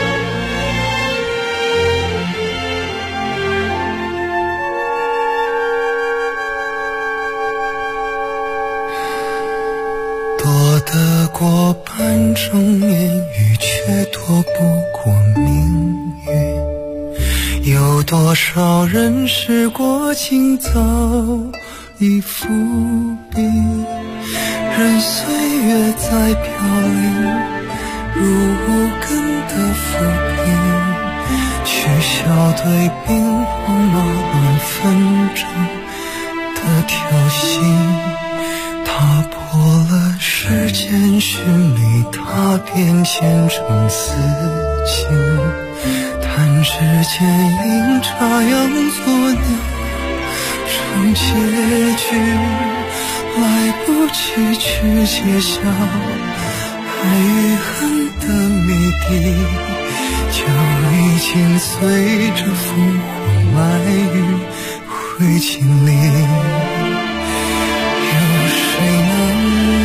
躲得过半生烟雨，却躲不过命运。有多少人时过境早已伏笔，任岁月在飘零，如无根的浮萍，取消对兵荒马乱纷争的挑衅。踏破了世间寻觅，踏遍前程似锦，弹指间阴差阳错酿成结局，来不及去揭晓爱与恨的谜底，就已经随着风火来雨灰烬里。谁能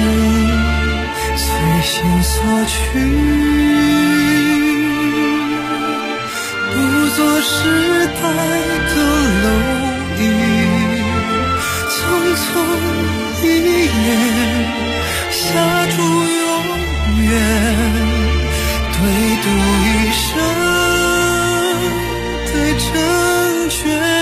随心所取，不做时代的蝼蚁，匆匆一眼下注永远，对赌一生的成全。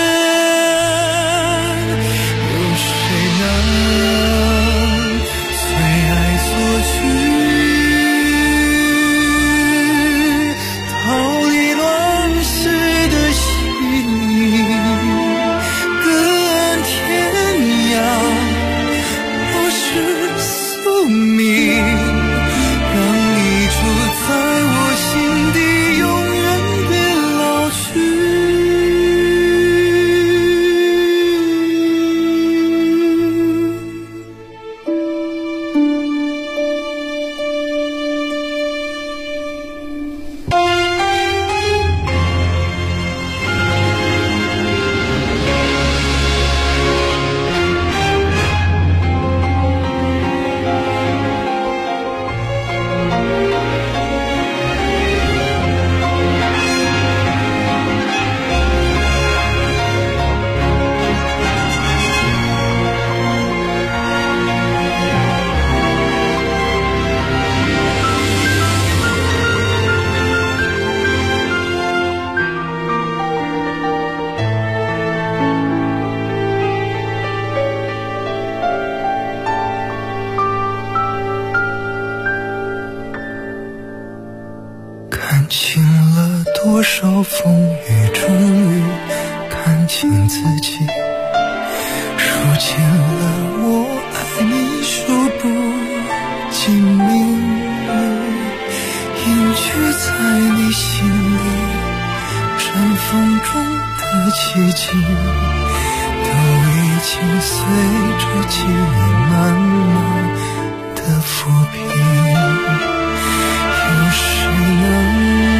看清了多少风雨，终于看清自己，数尽了我爱你数不尽命运，隐居在你心里绽放中的奇迹，都已经随着几年慢慢的抚平。有谁能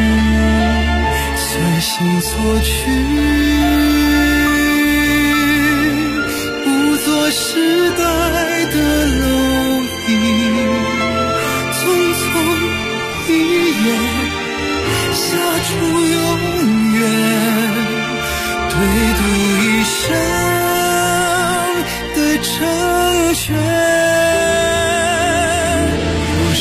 随心所取，不做时代的蝼蚁，匆匆一眼下注永远，对赌一生的成全。有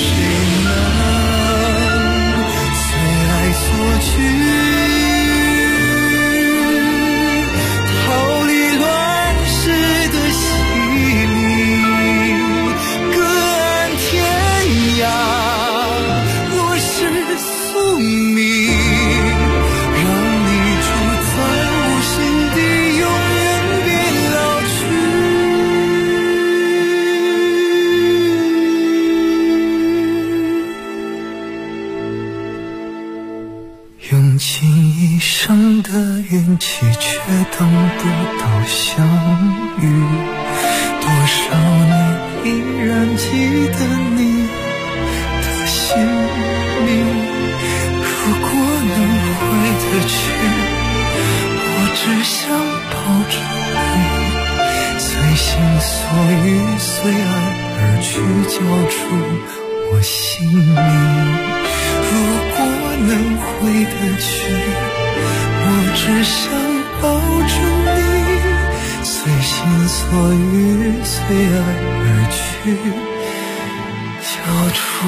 相遇，多少年依然记得你的姓名。如果能回得去，我只想抱着你，随心所欲，随爱而去，交出我姓名。如果能回得去，我只想抱着你，随心所欲，随爱而去，交出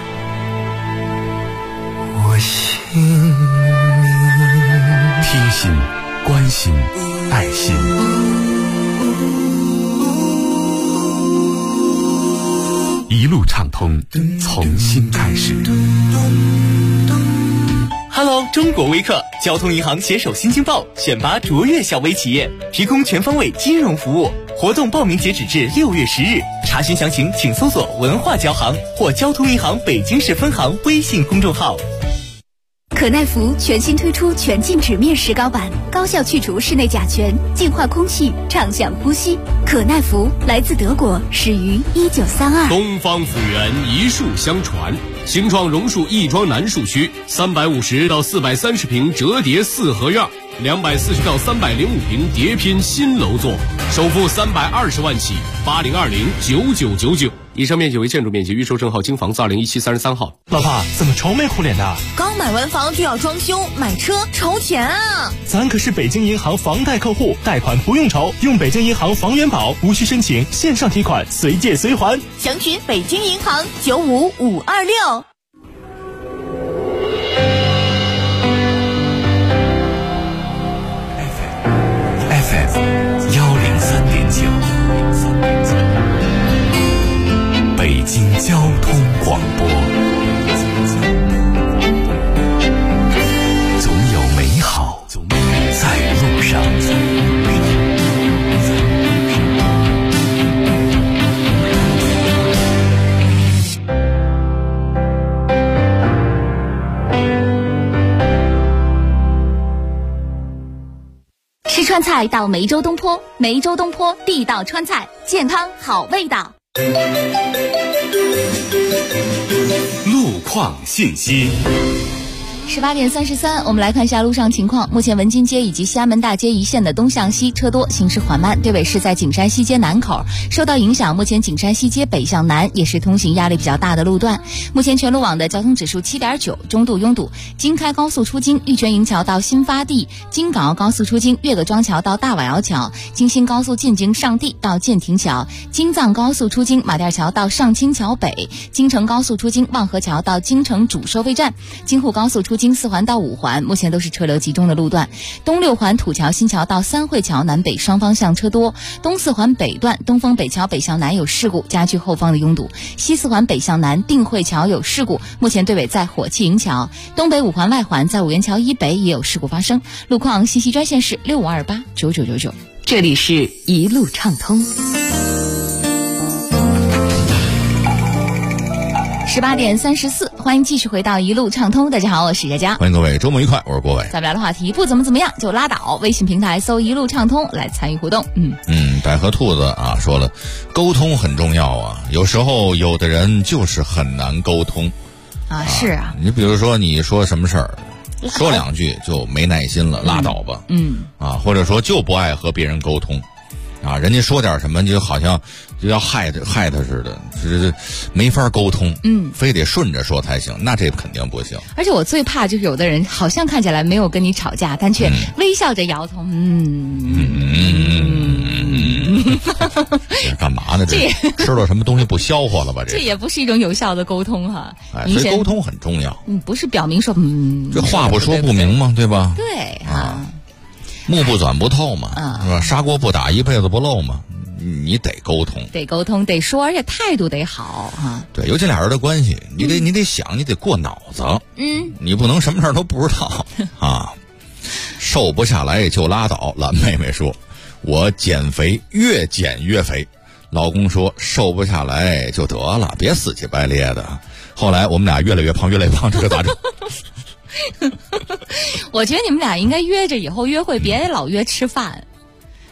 我姓名。 贴心、关心、爱心。一路畅通，从新开始。 Hello， 中国微客交通银行携手新京报选拔卓越小微企业，提供全方位金融服务。活动报名截止至6月10日，查询详情请搜索文化交行或交通银行北京市分行微信公众号。 可耐福全新推出全净纸面石膏版，高效去除室内甲醛，净化空气，畅享呼吸。可耐福来自德国，始于1932。 东方府源一树相传，形状榕树亦庄南树区，350到430平折叠四合院，240到305平叠拼新楼座，首付320万起，80209999。以上面积为建筑面积，预售证号京房子2017 33号。 老婆，怎么愁眉苦脸的？ 刚买完房就要装修，买车愁钱啊！ 咱可是北京银行房贷客户，贷款不用愁，用北京银行房源宝，无需申请，线上提款，随借随还。 详询北京银行95526。 FM 103.9，北京交通广播。总有美好在路上。 吃川菜到梅州东坡，梅州东坡地道川菜，健康好味道。 路况信息。 18点33，我们来看一下路上情况。目前文津街以及西安门大街一线的东向西车多，行驶缓慢。对尾是在景山西街南口，受到影响，目前景山西街北向南也是通行压力比较大的路段。目前全路网的交通指数7.9，中度拥堵。京开高速出京玉泉营桥到新发地，京港澳高速出京岳各庄桥到大瓦窑桥，京新高速进京上地到建亭桥，京藏高速出京马甸桥到上清桥北，京承高速出京望河桥到京承主收费站，京沪高速出京4环到5环，目前都是车流集中的路段。东6环土桥新桥到三汇桥南北双方向车多。东4环北段东风北桥北向南有事故，加剧后方的拥堵。西4环北向南定慧桥有事故，目前对尾在火器营桥。东北5环外环在五原桥以北也有事故发生。路况信息专线是65289999。 这里是一路畅通。 18点34，欢迎继续回到一路畅通。大家好，我是佳佳， 欢迎各位，周末愉快，我是郭伟。 咱们聊的话题不怎么样就拉倒，微信平台搜一路畅通来参与互动。 百合兔子啊说了，沟通很重要啊，有时候有的人就是很难沟通啊。是啊， 你比如说你说什么事儿，说两句就没耐心了，拉倒吧。或者说就不爱和别人沟通啊，人家说点什么就好像就要害他似的，就是没法沟通。非得顺着说才行，那这肯定不行。 而且我最怕就是有的人好像看起来没有跟你吵架，但却微笑着摇头。 干嘛呢？这吃了什么东西不消化了吧？ 这也不是一种有效的沟通哈。 所以沟通很重要。 不是表明说这话不说不明嘛，对吧？ 对啊。 目不转不透嘛，是吧？砂锅不打一辈子不漏嘛，你得沟通， 得说，而且态度得好哈。 对，尤其俩人的关系，你得想，你得过脑子，你不能什么事儿都不知道啊。瘦不下来就拉倒，懒妹妹说，我减肥越减越肥，老公说瘦不下来就得了，别死乞白咧的。后来我们俩越来越胖，这个咋整？ 我觉得你们俩应该约着以后约会别老约吃饭，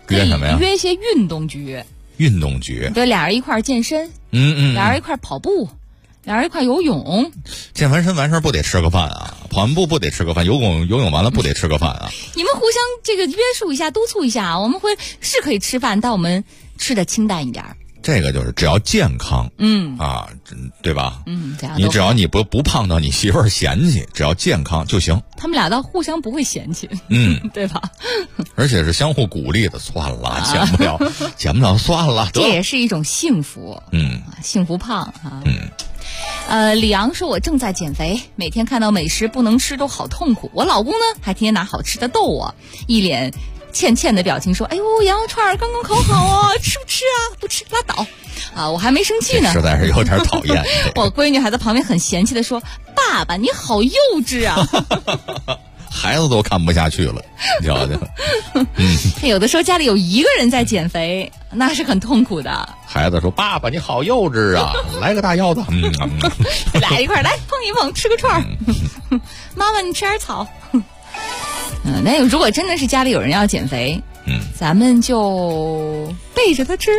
约什么呀？ 约一些运动局。 运动局， 对，俩人一块健身，俩人一块跑步，俩人一块游泳。 健完身完事不得吃个饭啊？跑完步不得吃个饭？游泳完了不得吃个饭啊？ 你们互相这个约束一下，督促一下，我们是可以吃饭，但我们吃的清淡一点。 这个就是只要健康，对吧？你只要你不胖到你媳妇儿嫌弃，只要健康就行。 他们俩倒互相不会嫌弃，对吧？ 而且是相互鼓励的。算了，减不了，算了。 这也是一种幸福，幸福胖啊。李阳说：“我正在减肥，每天看到美食不能吃都好痛苦。我老公呢，还天天拿好吃的逗我，一脸欠的表情说：‘哎呦，羊肉串刚刚烤好啊，吃不吃啊？不吃拉倒。’啊，我还没生气呢， 实在是有点讨厌。 我闺女还在旁边很嫌弃的说：‘爸爸，你好幼稚啊！’ 孩子都看不下去了，你瞧瞧。 有的时候家里有一个人在减肥，那是很痛苦的。 孩子说：‘爸爸，你好幼稚啊！来个大腰子。’ 俩一块来碰一碰，吃个串儿。妈妈，你吃点草。那如果真的是家里有人要减肥，咱们就背着他吃，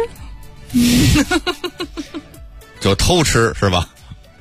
就偷吃是吧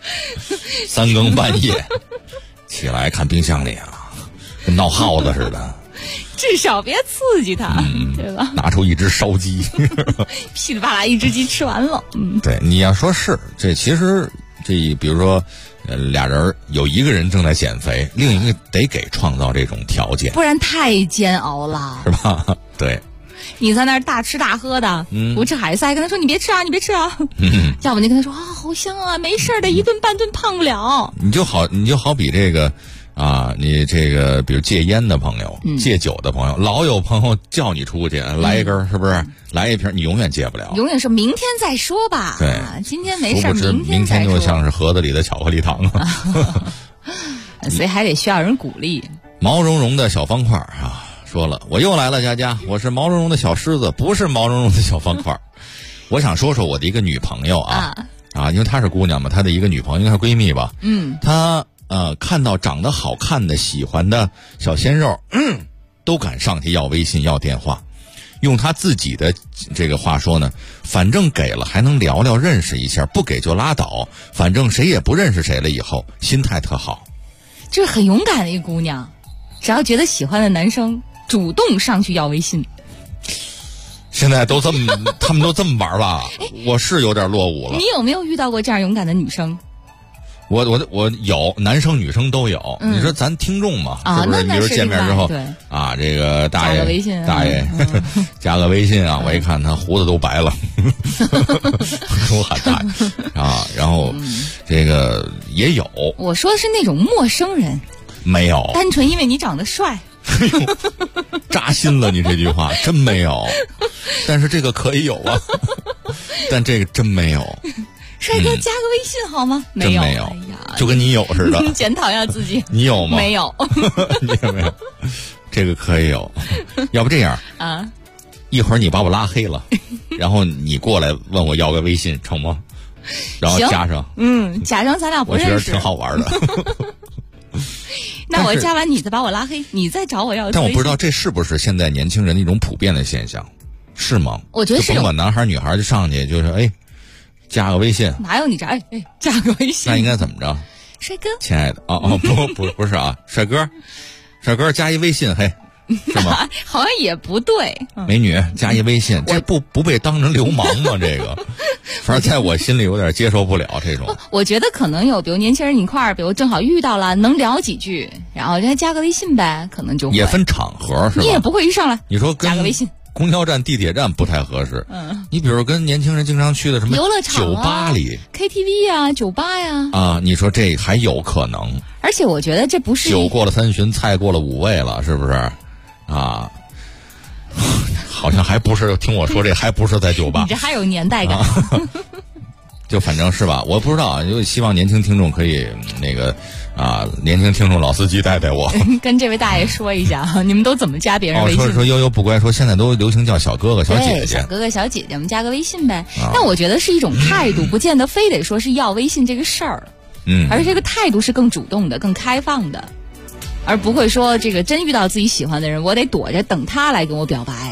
？3更半夜起来看冰箱里啊，跟闹耗子似的。 至少别刺激他，对吧？ 拿出一只烧鸡， 噼里啪啦一只鸡吃完了。 对，你要说是这，其实这比如说。俩人有一个人正在减肥，另一个得给创造这种条件， 不然太煎熬了， 是吧？对， 你在那儿大吃大喝的，不吃海塞，跟他说你别吃啊，你别吃啊，要不你跟他说啊，好香啊，没事的，一顿半顿胖不了。你就好比这个啊，你这个比如戒烟的朋友，戒酒的朋友，老有朋友叫你出去来一根，是不是？来一瓶，你永远戒不了， 永远是明天再说吧。 对， 今天没事， 明天就像是盒子里的巧克力糖所以还得需要人鼓励。 毛茸茸的小方块啊，说了，我又来了，佳佳，我是毛茸茸的小狮子，不是毛茸茸的小方块。我想说说我的一个女朋友啊，因为她是姑娘嘛，她的一个女朋友应该是闺蜜吧，她看到长得好看的喜欢的小鲜肉，都敢上去要微信要电话。用他自己的这个话说呢，反正给了还能聊聊认识一下，不给就拉倒，反正谁也不认识谁了，以后心态特好。 这是很勇敢的一个姑娘，只要觉得喜欢的男生主动上去要微信。 现在都这么他们都这么玩了，我是有点落伍了。 你有没有遇到过这样勇敢的女生？ 我有，男生女生都有。你说咱听众嘛，是不是？你说见面之后啊，这个大爷大爷加个微信啊，我一看他胡子都白了，跟我喊大爷啊，然后这个也有。 我说的是那种陌生人， 没有， 单纯因为你长得帅。 扎心了，你这句话真没有，但是这个可以有啊，但这个真没有。 帅哥，加个微信好吗？ 没有，哎呀，就跟你有似的。 检讨一下自己， 你有吗？ 没有， 你也没有。这个可以有，要不这样啊？ 一会儿你把我拉黑了，然后你过来问我要个微信，成吗？然后加上， 假装咱俩不认识， 我觉得挺好玩的。 那我加完你再把我拉黑，你再找我要。 但我不知道这是不是现在年轻人的一种普遍的现象，是吗？ 我觉得是。 甭管男孩女孩就上去就是加个微信， 哪有你这加个微信？ 那应该怎么着？ 帅哥， 亲爱的，不是啊，帅哥加一微信，嘿，是吗？ 好像也不对。 美女加一微信，这不被当成流氓吗？这个，反正在我心里有点接受不了这种。 我觉得可能有，比如年轻人一块儿，比如正好遇到了，能聊几句，然后人家加个微信呗，可能就会。 也分场合是吧？ 你也不会一上来你说加个微信。 公交站、地铁站不太合适。你比如跟年轻人经常去的什么游乐场、 酒吧里、 KTV 呀、酒吧呀啊，你说这还有可能？ 而且我觉得这不是酒过了3巡，菜过了5味了，是不是？啊，好像还不是听我说这还不是在酒吧。 你这还有年代感。 就反正是吧，我不知道，就希望年轻听众可以那个年轻听众老司机带带我， 跟这位大爷说一下，你们都怎么加别人微信？ 说悠悠不乖，说现在都流行叫小哥哥、小姐姐， 小哥哥、小姐姐，我们加个微信呗。但我觉得是一种态度，不见得非得说是要微信这个事儿，而这个态度是更主动的、更开放的，而不会说这个真遇到自己喜欢的人，我得躲着等他来跟我表白。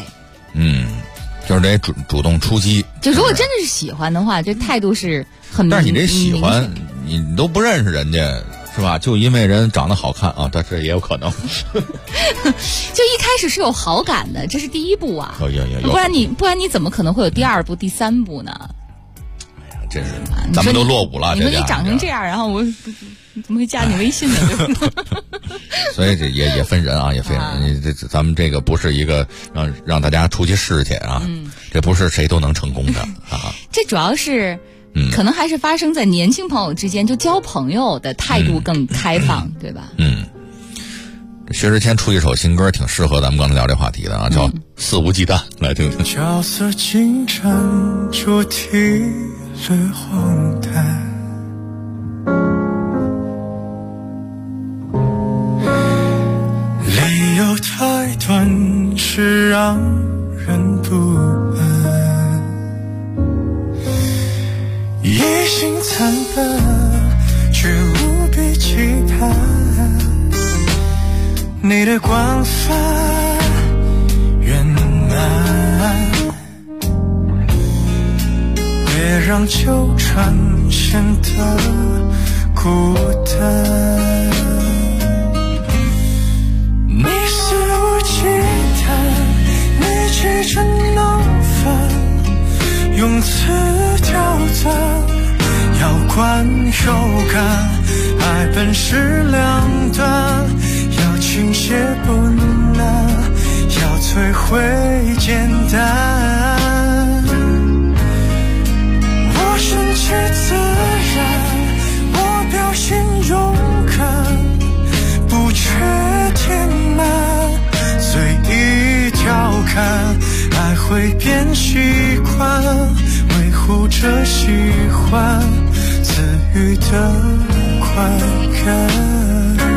就是得主动出击。 就如果真的是喜欢的话，这态度是很但是你这喜欢，你都不认识人家。是吧？就因为人长得好看啊，这也有可能。 就一开始是有好感的，这是第一步啊。 有， 不然你怎么可能会有第二步、第三步呢？ 哎呀，真是，咱们都落伍了。 你说你长成这样，然后我怎么会加你微信呢？ 所以这也分人啊，也分人。这咱们这个不是一个让大家出去试去啊，这不是谁都能成功的啊。 这主要是。可能还是发生在年轻朋友之间，就交朋友的态度更开放，对吧？ 薛之谦出一首新歌，挺适合咱们刚才聊这话题的啊，叫《肆无忌惮》，来听听。 角色进展主题略荒诞，理由太短，是让人不安。一心惨笨，却无比期盼你的广泛圆满，别让纠缠显得孤单。你肆无忌惮，你急着闹翻，用词刁钻，要观有感，爱本是两端，要倾泻不难，要摧毁简单。我顺其自然，我表现勇敢，不缺填满，随意调侃，爱会变习惯，维护着喜欢，自愈的快感。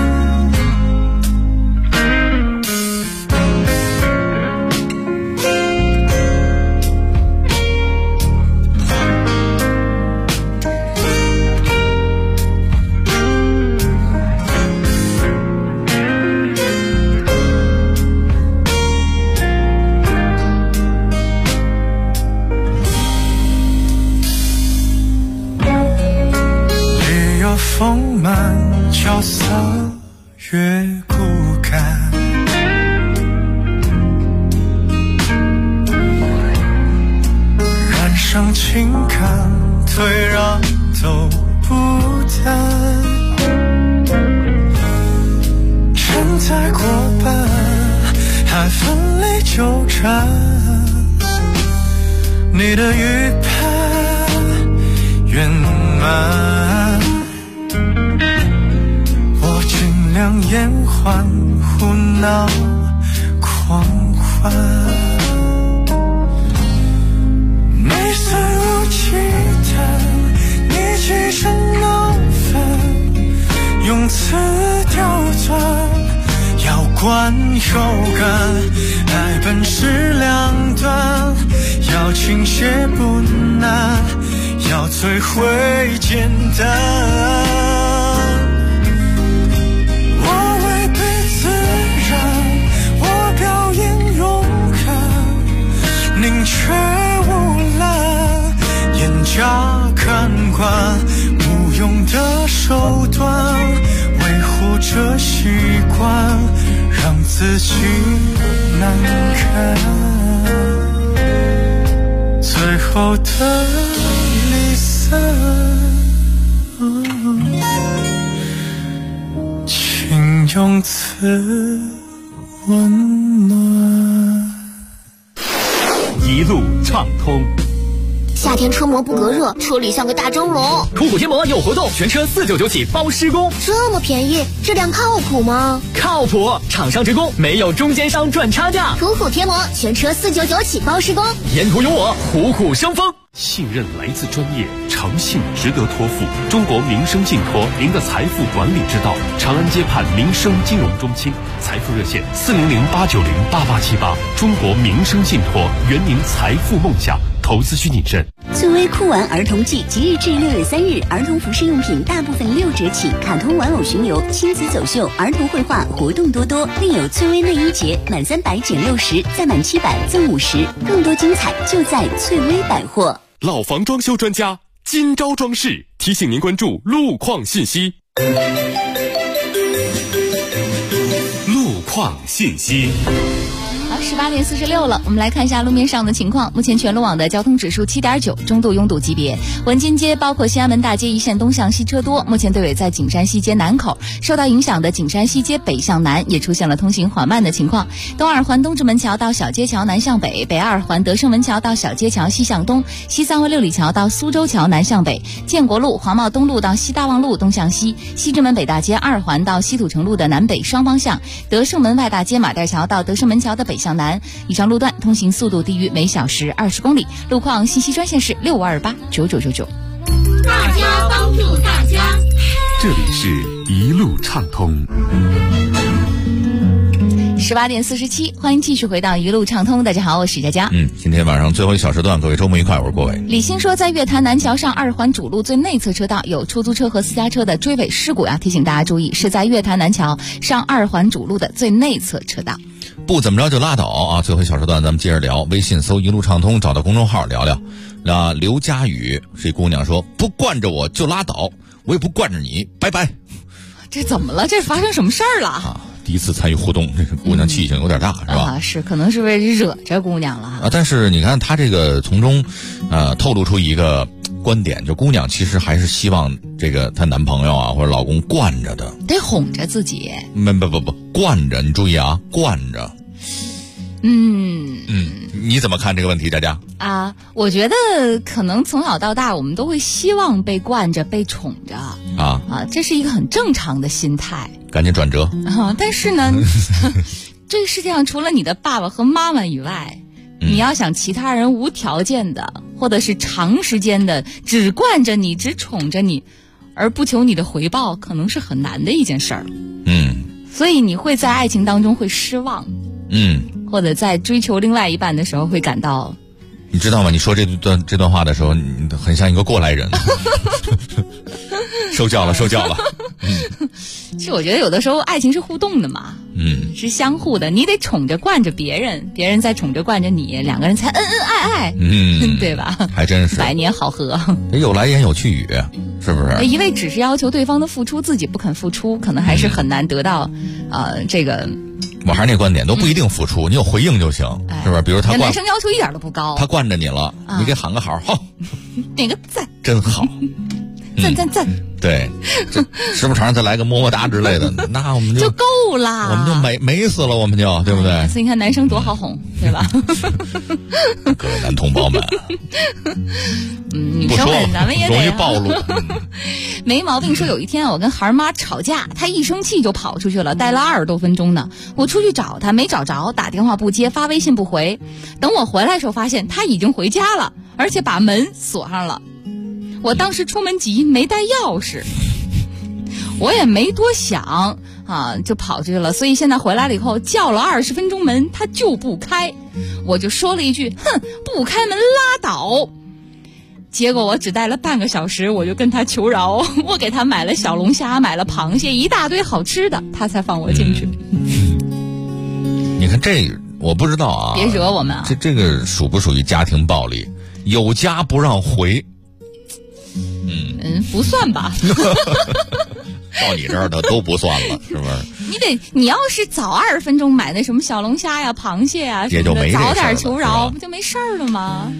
丰满角色越骨感，染上情感，退让都不淡，承载过半，还奋力纠缠，你的预判圆满，尽量延缓胡闹狂欢，你肆无忌惮，你急着闹翻，用词刁钻，要观有感，爱本是两端，要倾泻不难，要摧毁简单。宁缺毋滥，严加看管，无用的手段，维护着习惯，让自己难堪。最后的离散，请用词温暖。 一路畅通。 夏天车膜不隔热，车里像个大蒸笼。 途虎贴膜有活动，全车499起包施工， 这么便宜，质量靠谱吗？ 靠谱，厂商直供，没有中间商赚差价。 途虎贴膜全车499起包施工， 沿途有我，虎虎生风。 信任来自专业，诚信值得托付。中国民生信托，您的财富管理之道。长安街畔民生金融中心，财富热线400-890-8878。中国民生信托，圆您财富梦想。 投资需谨慎。 翠微酷玩儿童季即日至6月3日，儿童服饰用品大部分6折起，卡通玩偶巡游、亲子走秀、儿童绘画活动多多，另有翠微内衣节，满300减60，再满700赠50，更多精彩就在翠微百货。 老房装修专家金招装饰提醒您关注路况信息。路况信息。 好，18点46了，我们来看一下路面上的情况。目前全路网的交通指数7.9，中度拥堵级别。文津街包括西安门大街一线东向西车多，目前队尾在景山西街南口，受到影响的景山西街北向南也出现了通行缓慢的情况。东二环东直门桥到小街桥南向北，北二环德胜门桥到小街桥西向东，西三环六里桥到苏州桥南向北，建国路、黄茂东路到西大望路东向西，西直门北大街二环到西土城路的南北双方向，德胜门外大街马甸桥到德胜门桥的北向南。以上路段通行速度低于每小时20公里。路况信息专线是65289999。 大家帮助大家， 这里是一路畅通。 18点47，欢迎继续回到一路畅通。大家好，我是佳佳。 今天晚上最后一小时段，各位周末愉快，我是郭伟。 李欣说，在月坛南桥上2环主路最内侧车道有出租车和私家车的追尾事故，要提醒大家注意，是在月坛南桥上2环主路的最内侧车道。 不怎么着就拉倒啊！最后一小时段咱们接着聊，微信搜一路畅通，找到公众号聊聊。那刘佳宇是一姑娘说，不惯着我就拉倒，我也不惯着你，拜拜。 这怎么了？这发生什么事儿了？ 第一次参与互动，这个姑娘气性有点大，是吧？ 是，可能是为惹这姑娘了但是你看她这个从中透露出一个观点，就姑娘其实还是希望这个她男朋友啊或者老公惯着的， 得哄着自己。 不惯着，你注意啊，惯着。你怎么看这个问题，佳佳？ 我觉得可能从小到大我们都会希望被惯着、被宠着这是一个很正常的心态。 赶紧转折但是呢这个世界上除了你的爸爸和妈妈以外，你要想其他人无条件的或者是长时间的只惯着你、只宠着你而不求你的回报，可能是很难的一件事儿。所以你会在爱情当中会失望，或者在追求另外一半的时候会感到， 你知道吗？你说这段话的时候，你很像一个过来人。受教了。 其实我觉得有的时候爱情是互动的嘛，是相互的，你得宠着惯着别人，别人再宠着惯着你，两个人才恩恩爱爱，对吧？ 还真是百年好合， 得有来言有去语，是不是？ 一味只是要求对方的付出，自己不肯付出，可能还是很难得到这个。 我还是那观点，都不一定付出，你有回应就行，是不是？比如他男生要求一点都不高， 他惯着你了，你给喊个好， 点个赞， 真好， 赞。 对，时不常再来个么么哒之类的，那我们就够了， 我们就美死了，我们就对不对？ 所以你看男生多好哄，对吧？ 各位男同胞们， 女生们咱们也得容易暴露。 没毛病。说有一天我跟孩儿妈吵架，她一生气就跑出去了，待了20多分钟呢。我出去找她没找着，打电话不接，发微信不回。等我回来的时候，发现她已经回家了，而且把门锁上了。我当时出门急，没带钥匙，我也没多想就跑出去了。所以现在回来了以后，叫了20分钟门，他就不开，我就说了一句：“哼，不开门拉倒。”结果我只待了半个小时，我就跟他求饶，我给他买了小龙虾，买了螃蟹，一大堆好吃的，他才放我进去。 你看这，我不知道啊， 别惹我们啊！ 这个属不属于家庭暴力？有家不让回。 不算吧。 到你这儿的都不算了，是不是？ 你要是早20分钟买那什么小龙虾呀、螃蟹呀什么的，早点求饶，不就没事儿了吗？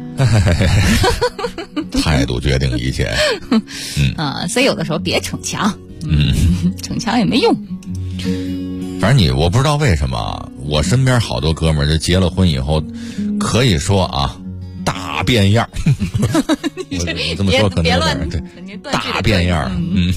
态度决定一切。 所以有的时候别逞强，逞强也没用。 反正我不知道为什么，我身边好多哥们儿就结了婚以后，可以说大变样。我这么说可能有点对，大变样。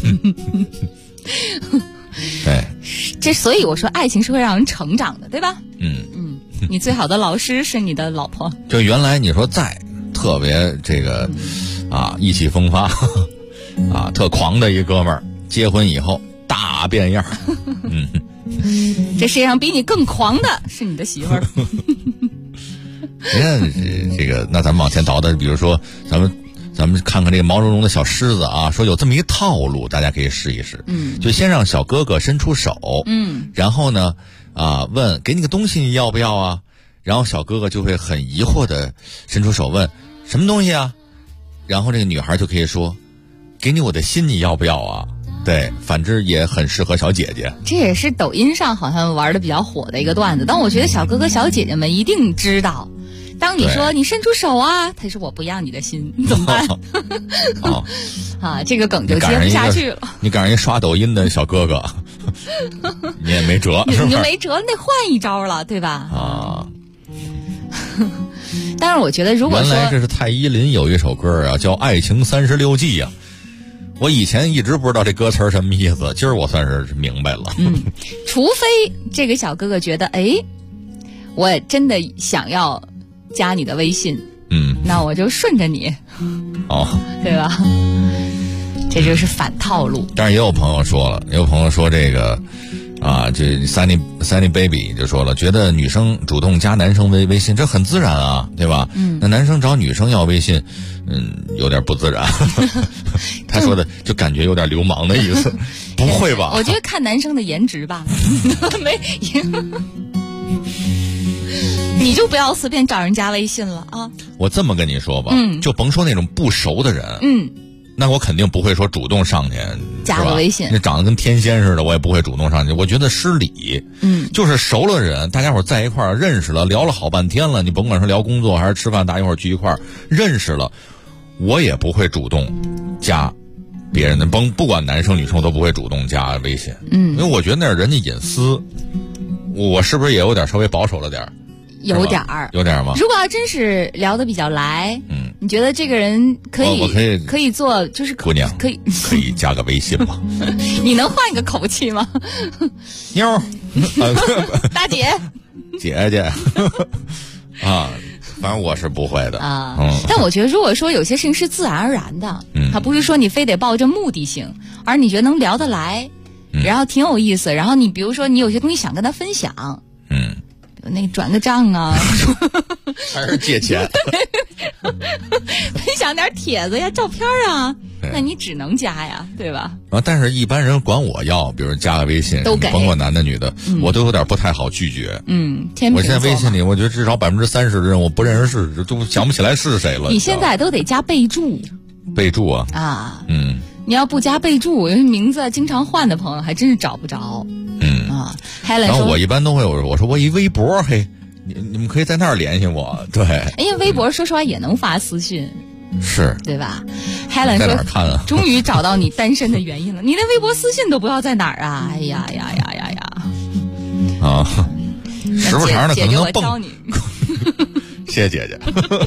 对， 这所以我说爱情是会让人成长的，对吧？你最好的老师是你的老婆。 就原来你说再特别这个意气风发特狂的一哥们儿，结婚以后大变样。 这世界上比你更狂的是你的媳妇儿。 你看这个，那咱们往前倒的，比如说咱们看看这个毛茸茸的小狮子啊，说有这么一个套路，大家可以试一试。就先让小哥哥伸出手，然后呢问给你个东西你要不要啊？然后小哥哥就会很疑惑的伸出手问什么东西啊？然后这个女孩就可以说给你我的心你要不要啊？对，反之也很适合小姐姐。 这也是抖音上好像玩的比较火的一个段子，但我觉得小哥哥小姐姐们一定知道，当你说你伸出手啊，他说我不要你的心，你怎么办？这个梗就接不下去了。 你赶上一刷抖音的小哥哥，你也没辙， 你就没辙，你得换一招了，对吧？但是我觉得，如果说原来这是蔡依林有一首歌啊，叫《爱情36计》啊。我以前一直不知道这歌词什么意思，今儿我算是明白了。 除非这个小哥哥觉得，我真的想要加你的微信，那我就顺着你，对吧？这就是反套路。 但是也有朋友说了，这个这 Sunny Baby 就说了，觉得女生主动加男生微信这很自然啊，对吧？那男生找女生要微信，有点不自然。他说的就感觉有点流氓的意思，不会吧？ 我觉得看男生的颜值吧，你就不要随便找人加微信了啊！ 我这么跟你说吧，就甭说那种不熟的人，那我肯定不会说主动上去加个微信。 那长得跟天仙似的，我也不会主动上去，我觉得失礼。就是熟了人，大家伙在一块儿认识了，聊了好半天了，你甭管是聊工作还是吃饭，大家伙聚一块儿认识了，我也不会主动加别人的，不管男生女生我都不会主动加微信。因为我觉得那是人家隐私，我是不是也有点稍微保守了点？有点吗？ 如果要真是聊得比较来，你觉得这个人可以做，就是姑娘可以加个微信吗？ 你能换一个口气吗？ 妞大姐姐姐反正我是不会的但我觉得如果说有些事情是自然而然的，它不是说你非得抱着目的性，而你觉得能聊得来，然后挺有意思，然后你比如说你有些东西想跟他分享，那转个账啊， 还是借钱， 分享点帖子呀、照片啊，那你只能加呀，对吧？ 但是一般人管我要，比如加个微信， 都给， 甭管男的女的，我都有点不太好拒绝。 我现在微信里，我觉得至少30%的人我不认识都想不起来是谁了。 你现在都得加备注，你要不加备注，因为名字经常换的朋友还真是找不着。 然后我一般都会我说我一微博，你们可以在那儿联系我。对， 因为微博说实话也能发私信， 是对吧？Helen 说，终于找到你单身的原因了。你连微博私信都不知道在哪儿啊？哎呀！ 时不常的可能能蹦你。 谢谢姐姐。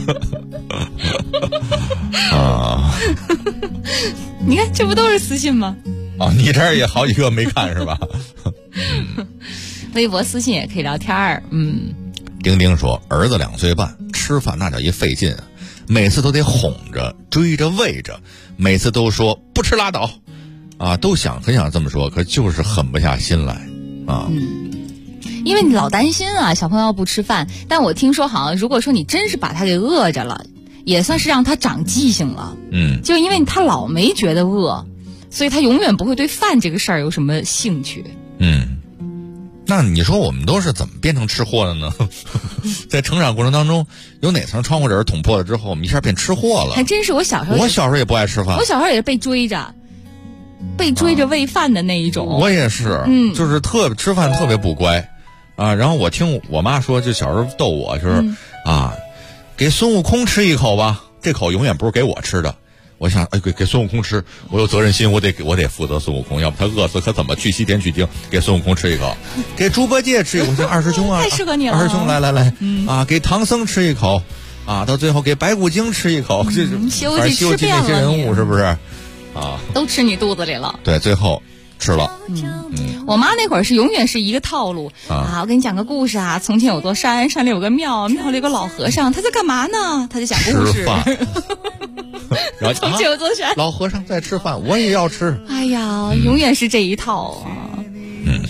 你看，这不都是私信吗？ 你这儿也好几个没看是吧？ 微博私信也可以聊天儿。 丁丁说，儿子2岁半，吃饭那叫一费劲啊，每次都得哄着、追着、喂着，每次都说不吃拉倒，都很想这么说，可就是狠不下心来啊。 因为你老担心小朋友不吃饭，但我听说好像如果说你真是把他给饿着了，也算是让他长记性了。就因为他老没觉得饿，所以他永远不会对饭这个事儿有什么兴趣。 那你说我们都是怎么变成吃货的呢？在成长过程当中，有哪层窗户纸捅破了之后，我们一下变吃货了？ 还真是，我小时候也不爱吃饭， 我小时候也是被追着喂饭的那一种。 我也是，就是吃饭特别不乖然后我听我妈说，就小时候逗我，就是给孙悟空吃一口吧，这口永远不是给我吃的。我想，给孙悟空吃，我有责任心，我得负责孙悟空，要不他饿死可怎么去西天取经？给孙悟空吃一口，给猪八戒吃一口，像二师兄太适合你了。 二师兄来，给唐僧吃一口，到最后给白骨精吃一口，这西游记那些人物是不是都吃你肚子里了？ 对，最后吃了。 我妈那会儿是永远是一个套路我给你讲个故事从前有座山，山里有个庙，庙里有个老和尚，他在干嘛呢？他在讲故事。 然后从前有座山， 老和尚在吃饭，我也要吃。 哎呀，永远是这一套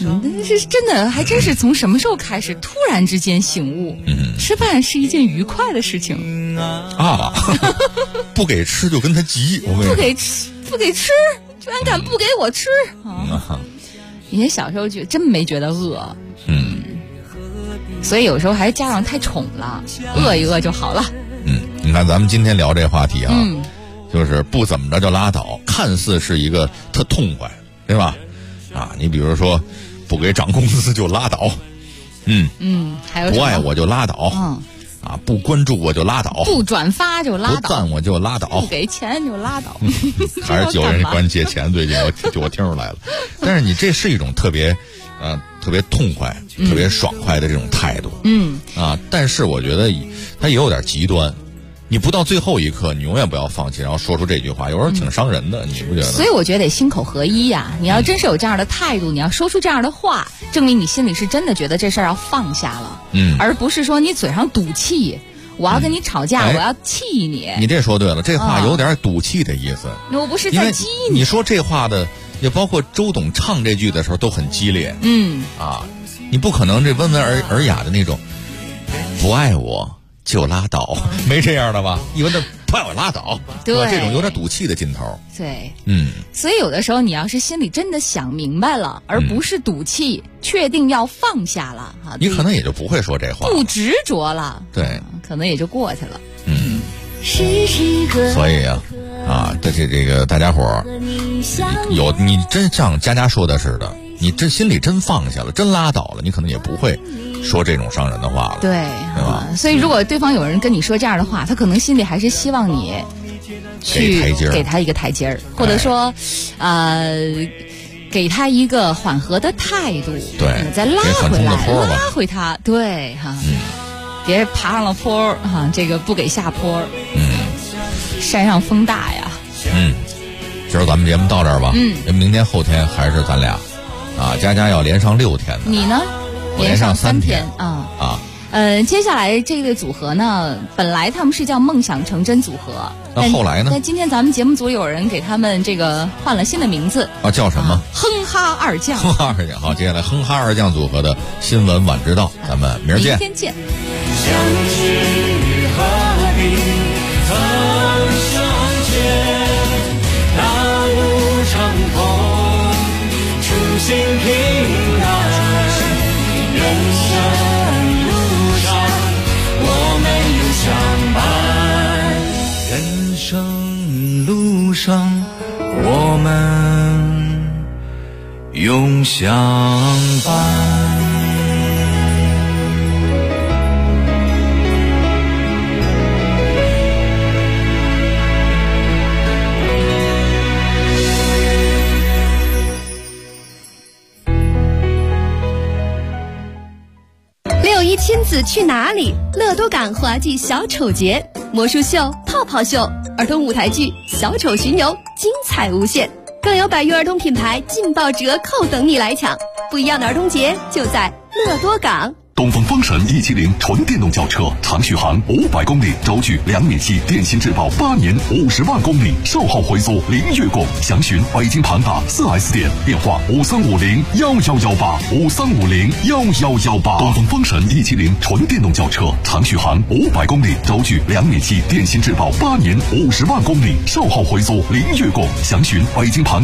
是真的，还真是从什么时候开始突然之间醒悟，吃饭是一件愉快的事情啊！不给吃就跟他急， 不给吃，居然敢不给我吃啊！以前小时候真没觉得饿，所以有时候还是家长太宠了，饿一饿就好了。 你看咱们今天聊这话题啊，就是不怎么着就拉倒，看似是一个特痛快，对吧？啊，你比如说不给涨工资就拉倒， 还有不爱我就拉倒，啊，不关注我就拉倒， 不转发就拉倒， 不赞我就拉倒， 不给钱就拉倒， 还是有人管借钱，最近我听出来了。但是你这是一种特别痛快、特别爽快的这种态度，但是我觉得它也有点极端。你不到最后一刻，你永远不要放弃，然后说出这句话，有时候挺伤人的，你不觉得？ 所以我觉得得心口合一呀。你要真是有这样的态度，你要说出这样的话，证明你心里是真的觉得这事儿要放下了，而不是说你嘴上赌气，我要跟你吵架，我要气你。 你这说对了，这话有点赌气的意思。 我不是在激你说这话的，也包括周董唱这句的时候都很激烈。你不可能这温文尔雅的那种，不爱我就拉倒，没这样的吧？因为那不爱我拉倒，对吧？这种有点赌气的劲头。 对，所以有的时候你要是心里真的想明白了，而不是赌气，确定要放下了哈， 你可能也就不会说这话， 不执着了， 对， 可能也就过去了。 所以这个大家伙儿你真像佳佳说的似的，你真心里真放下了，真拉倒了，你可能也不会说这种伤人的话了， 对吧？所以如果对方有人跟你说这样的话，他可能心里还是希望你去给他一个台阶儿，或者说给他一个缓和的态度， 对， 再拉回来，拉回他，对哈，别爬上了坡哈，这个不给下坡，山上风大呀。 今儿咱们节目到这儿吧，明天后天还是咱俩佳佳要连上6天的， 你呢？ 连上3天接下来这对组合呢，本来他们是叫梦想成真组合， 那后来呢？ 但今天咱们节目组有人给他们这个换了新的名字叫什么？ 哼哈二将。 哼哈二将，好，接下来哼哈二将组合的新闻晚知道，咱们明儿见。 明天见。 相知何必曾相见，大路长空，初心平安。人生路上，我们永相伴。人生路上，我们永相伴。 亲子去哪里？乐多港滑稽小丑节、魔术秀、泡泡秀、儿童舞台剧《小丑巡游》，精彩无限，更有百余儿童品牌劲爆折扣等你来抢。不一样的儿童节就在乐多港。 东风风神170纯电动轿车，长续航500公里，轴距2米7，电信质保8年50万公里，售后回缩零月供。详询北京庞大4S店，电话53501118，53501118。东风风神170纯电动轿车，长续航500公里，轴距2米7，电信质保8年50万公里，售后回缩零月供。详询北京庞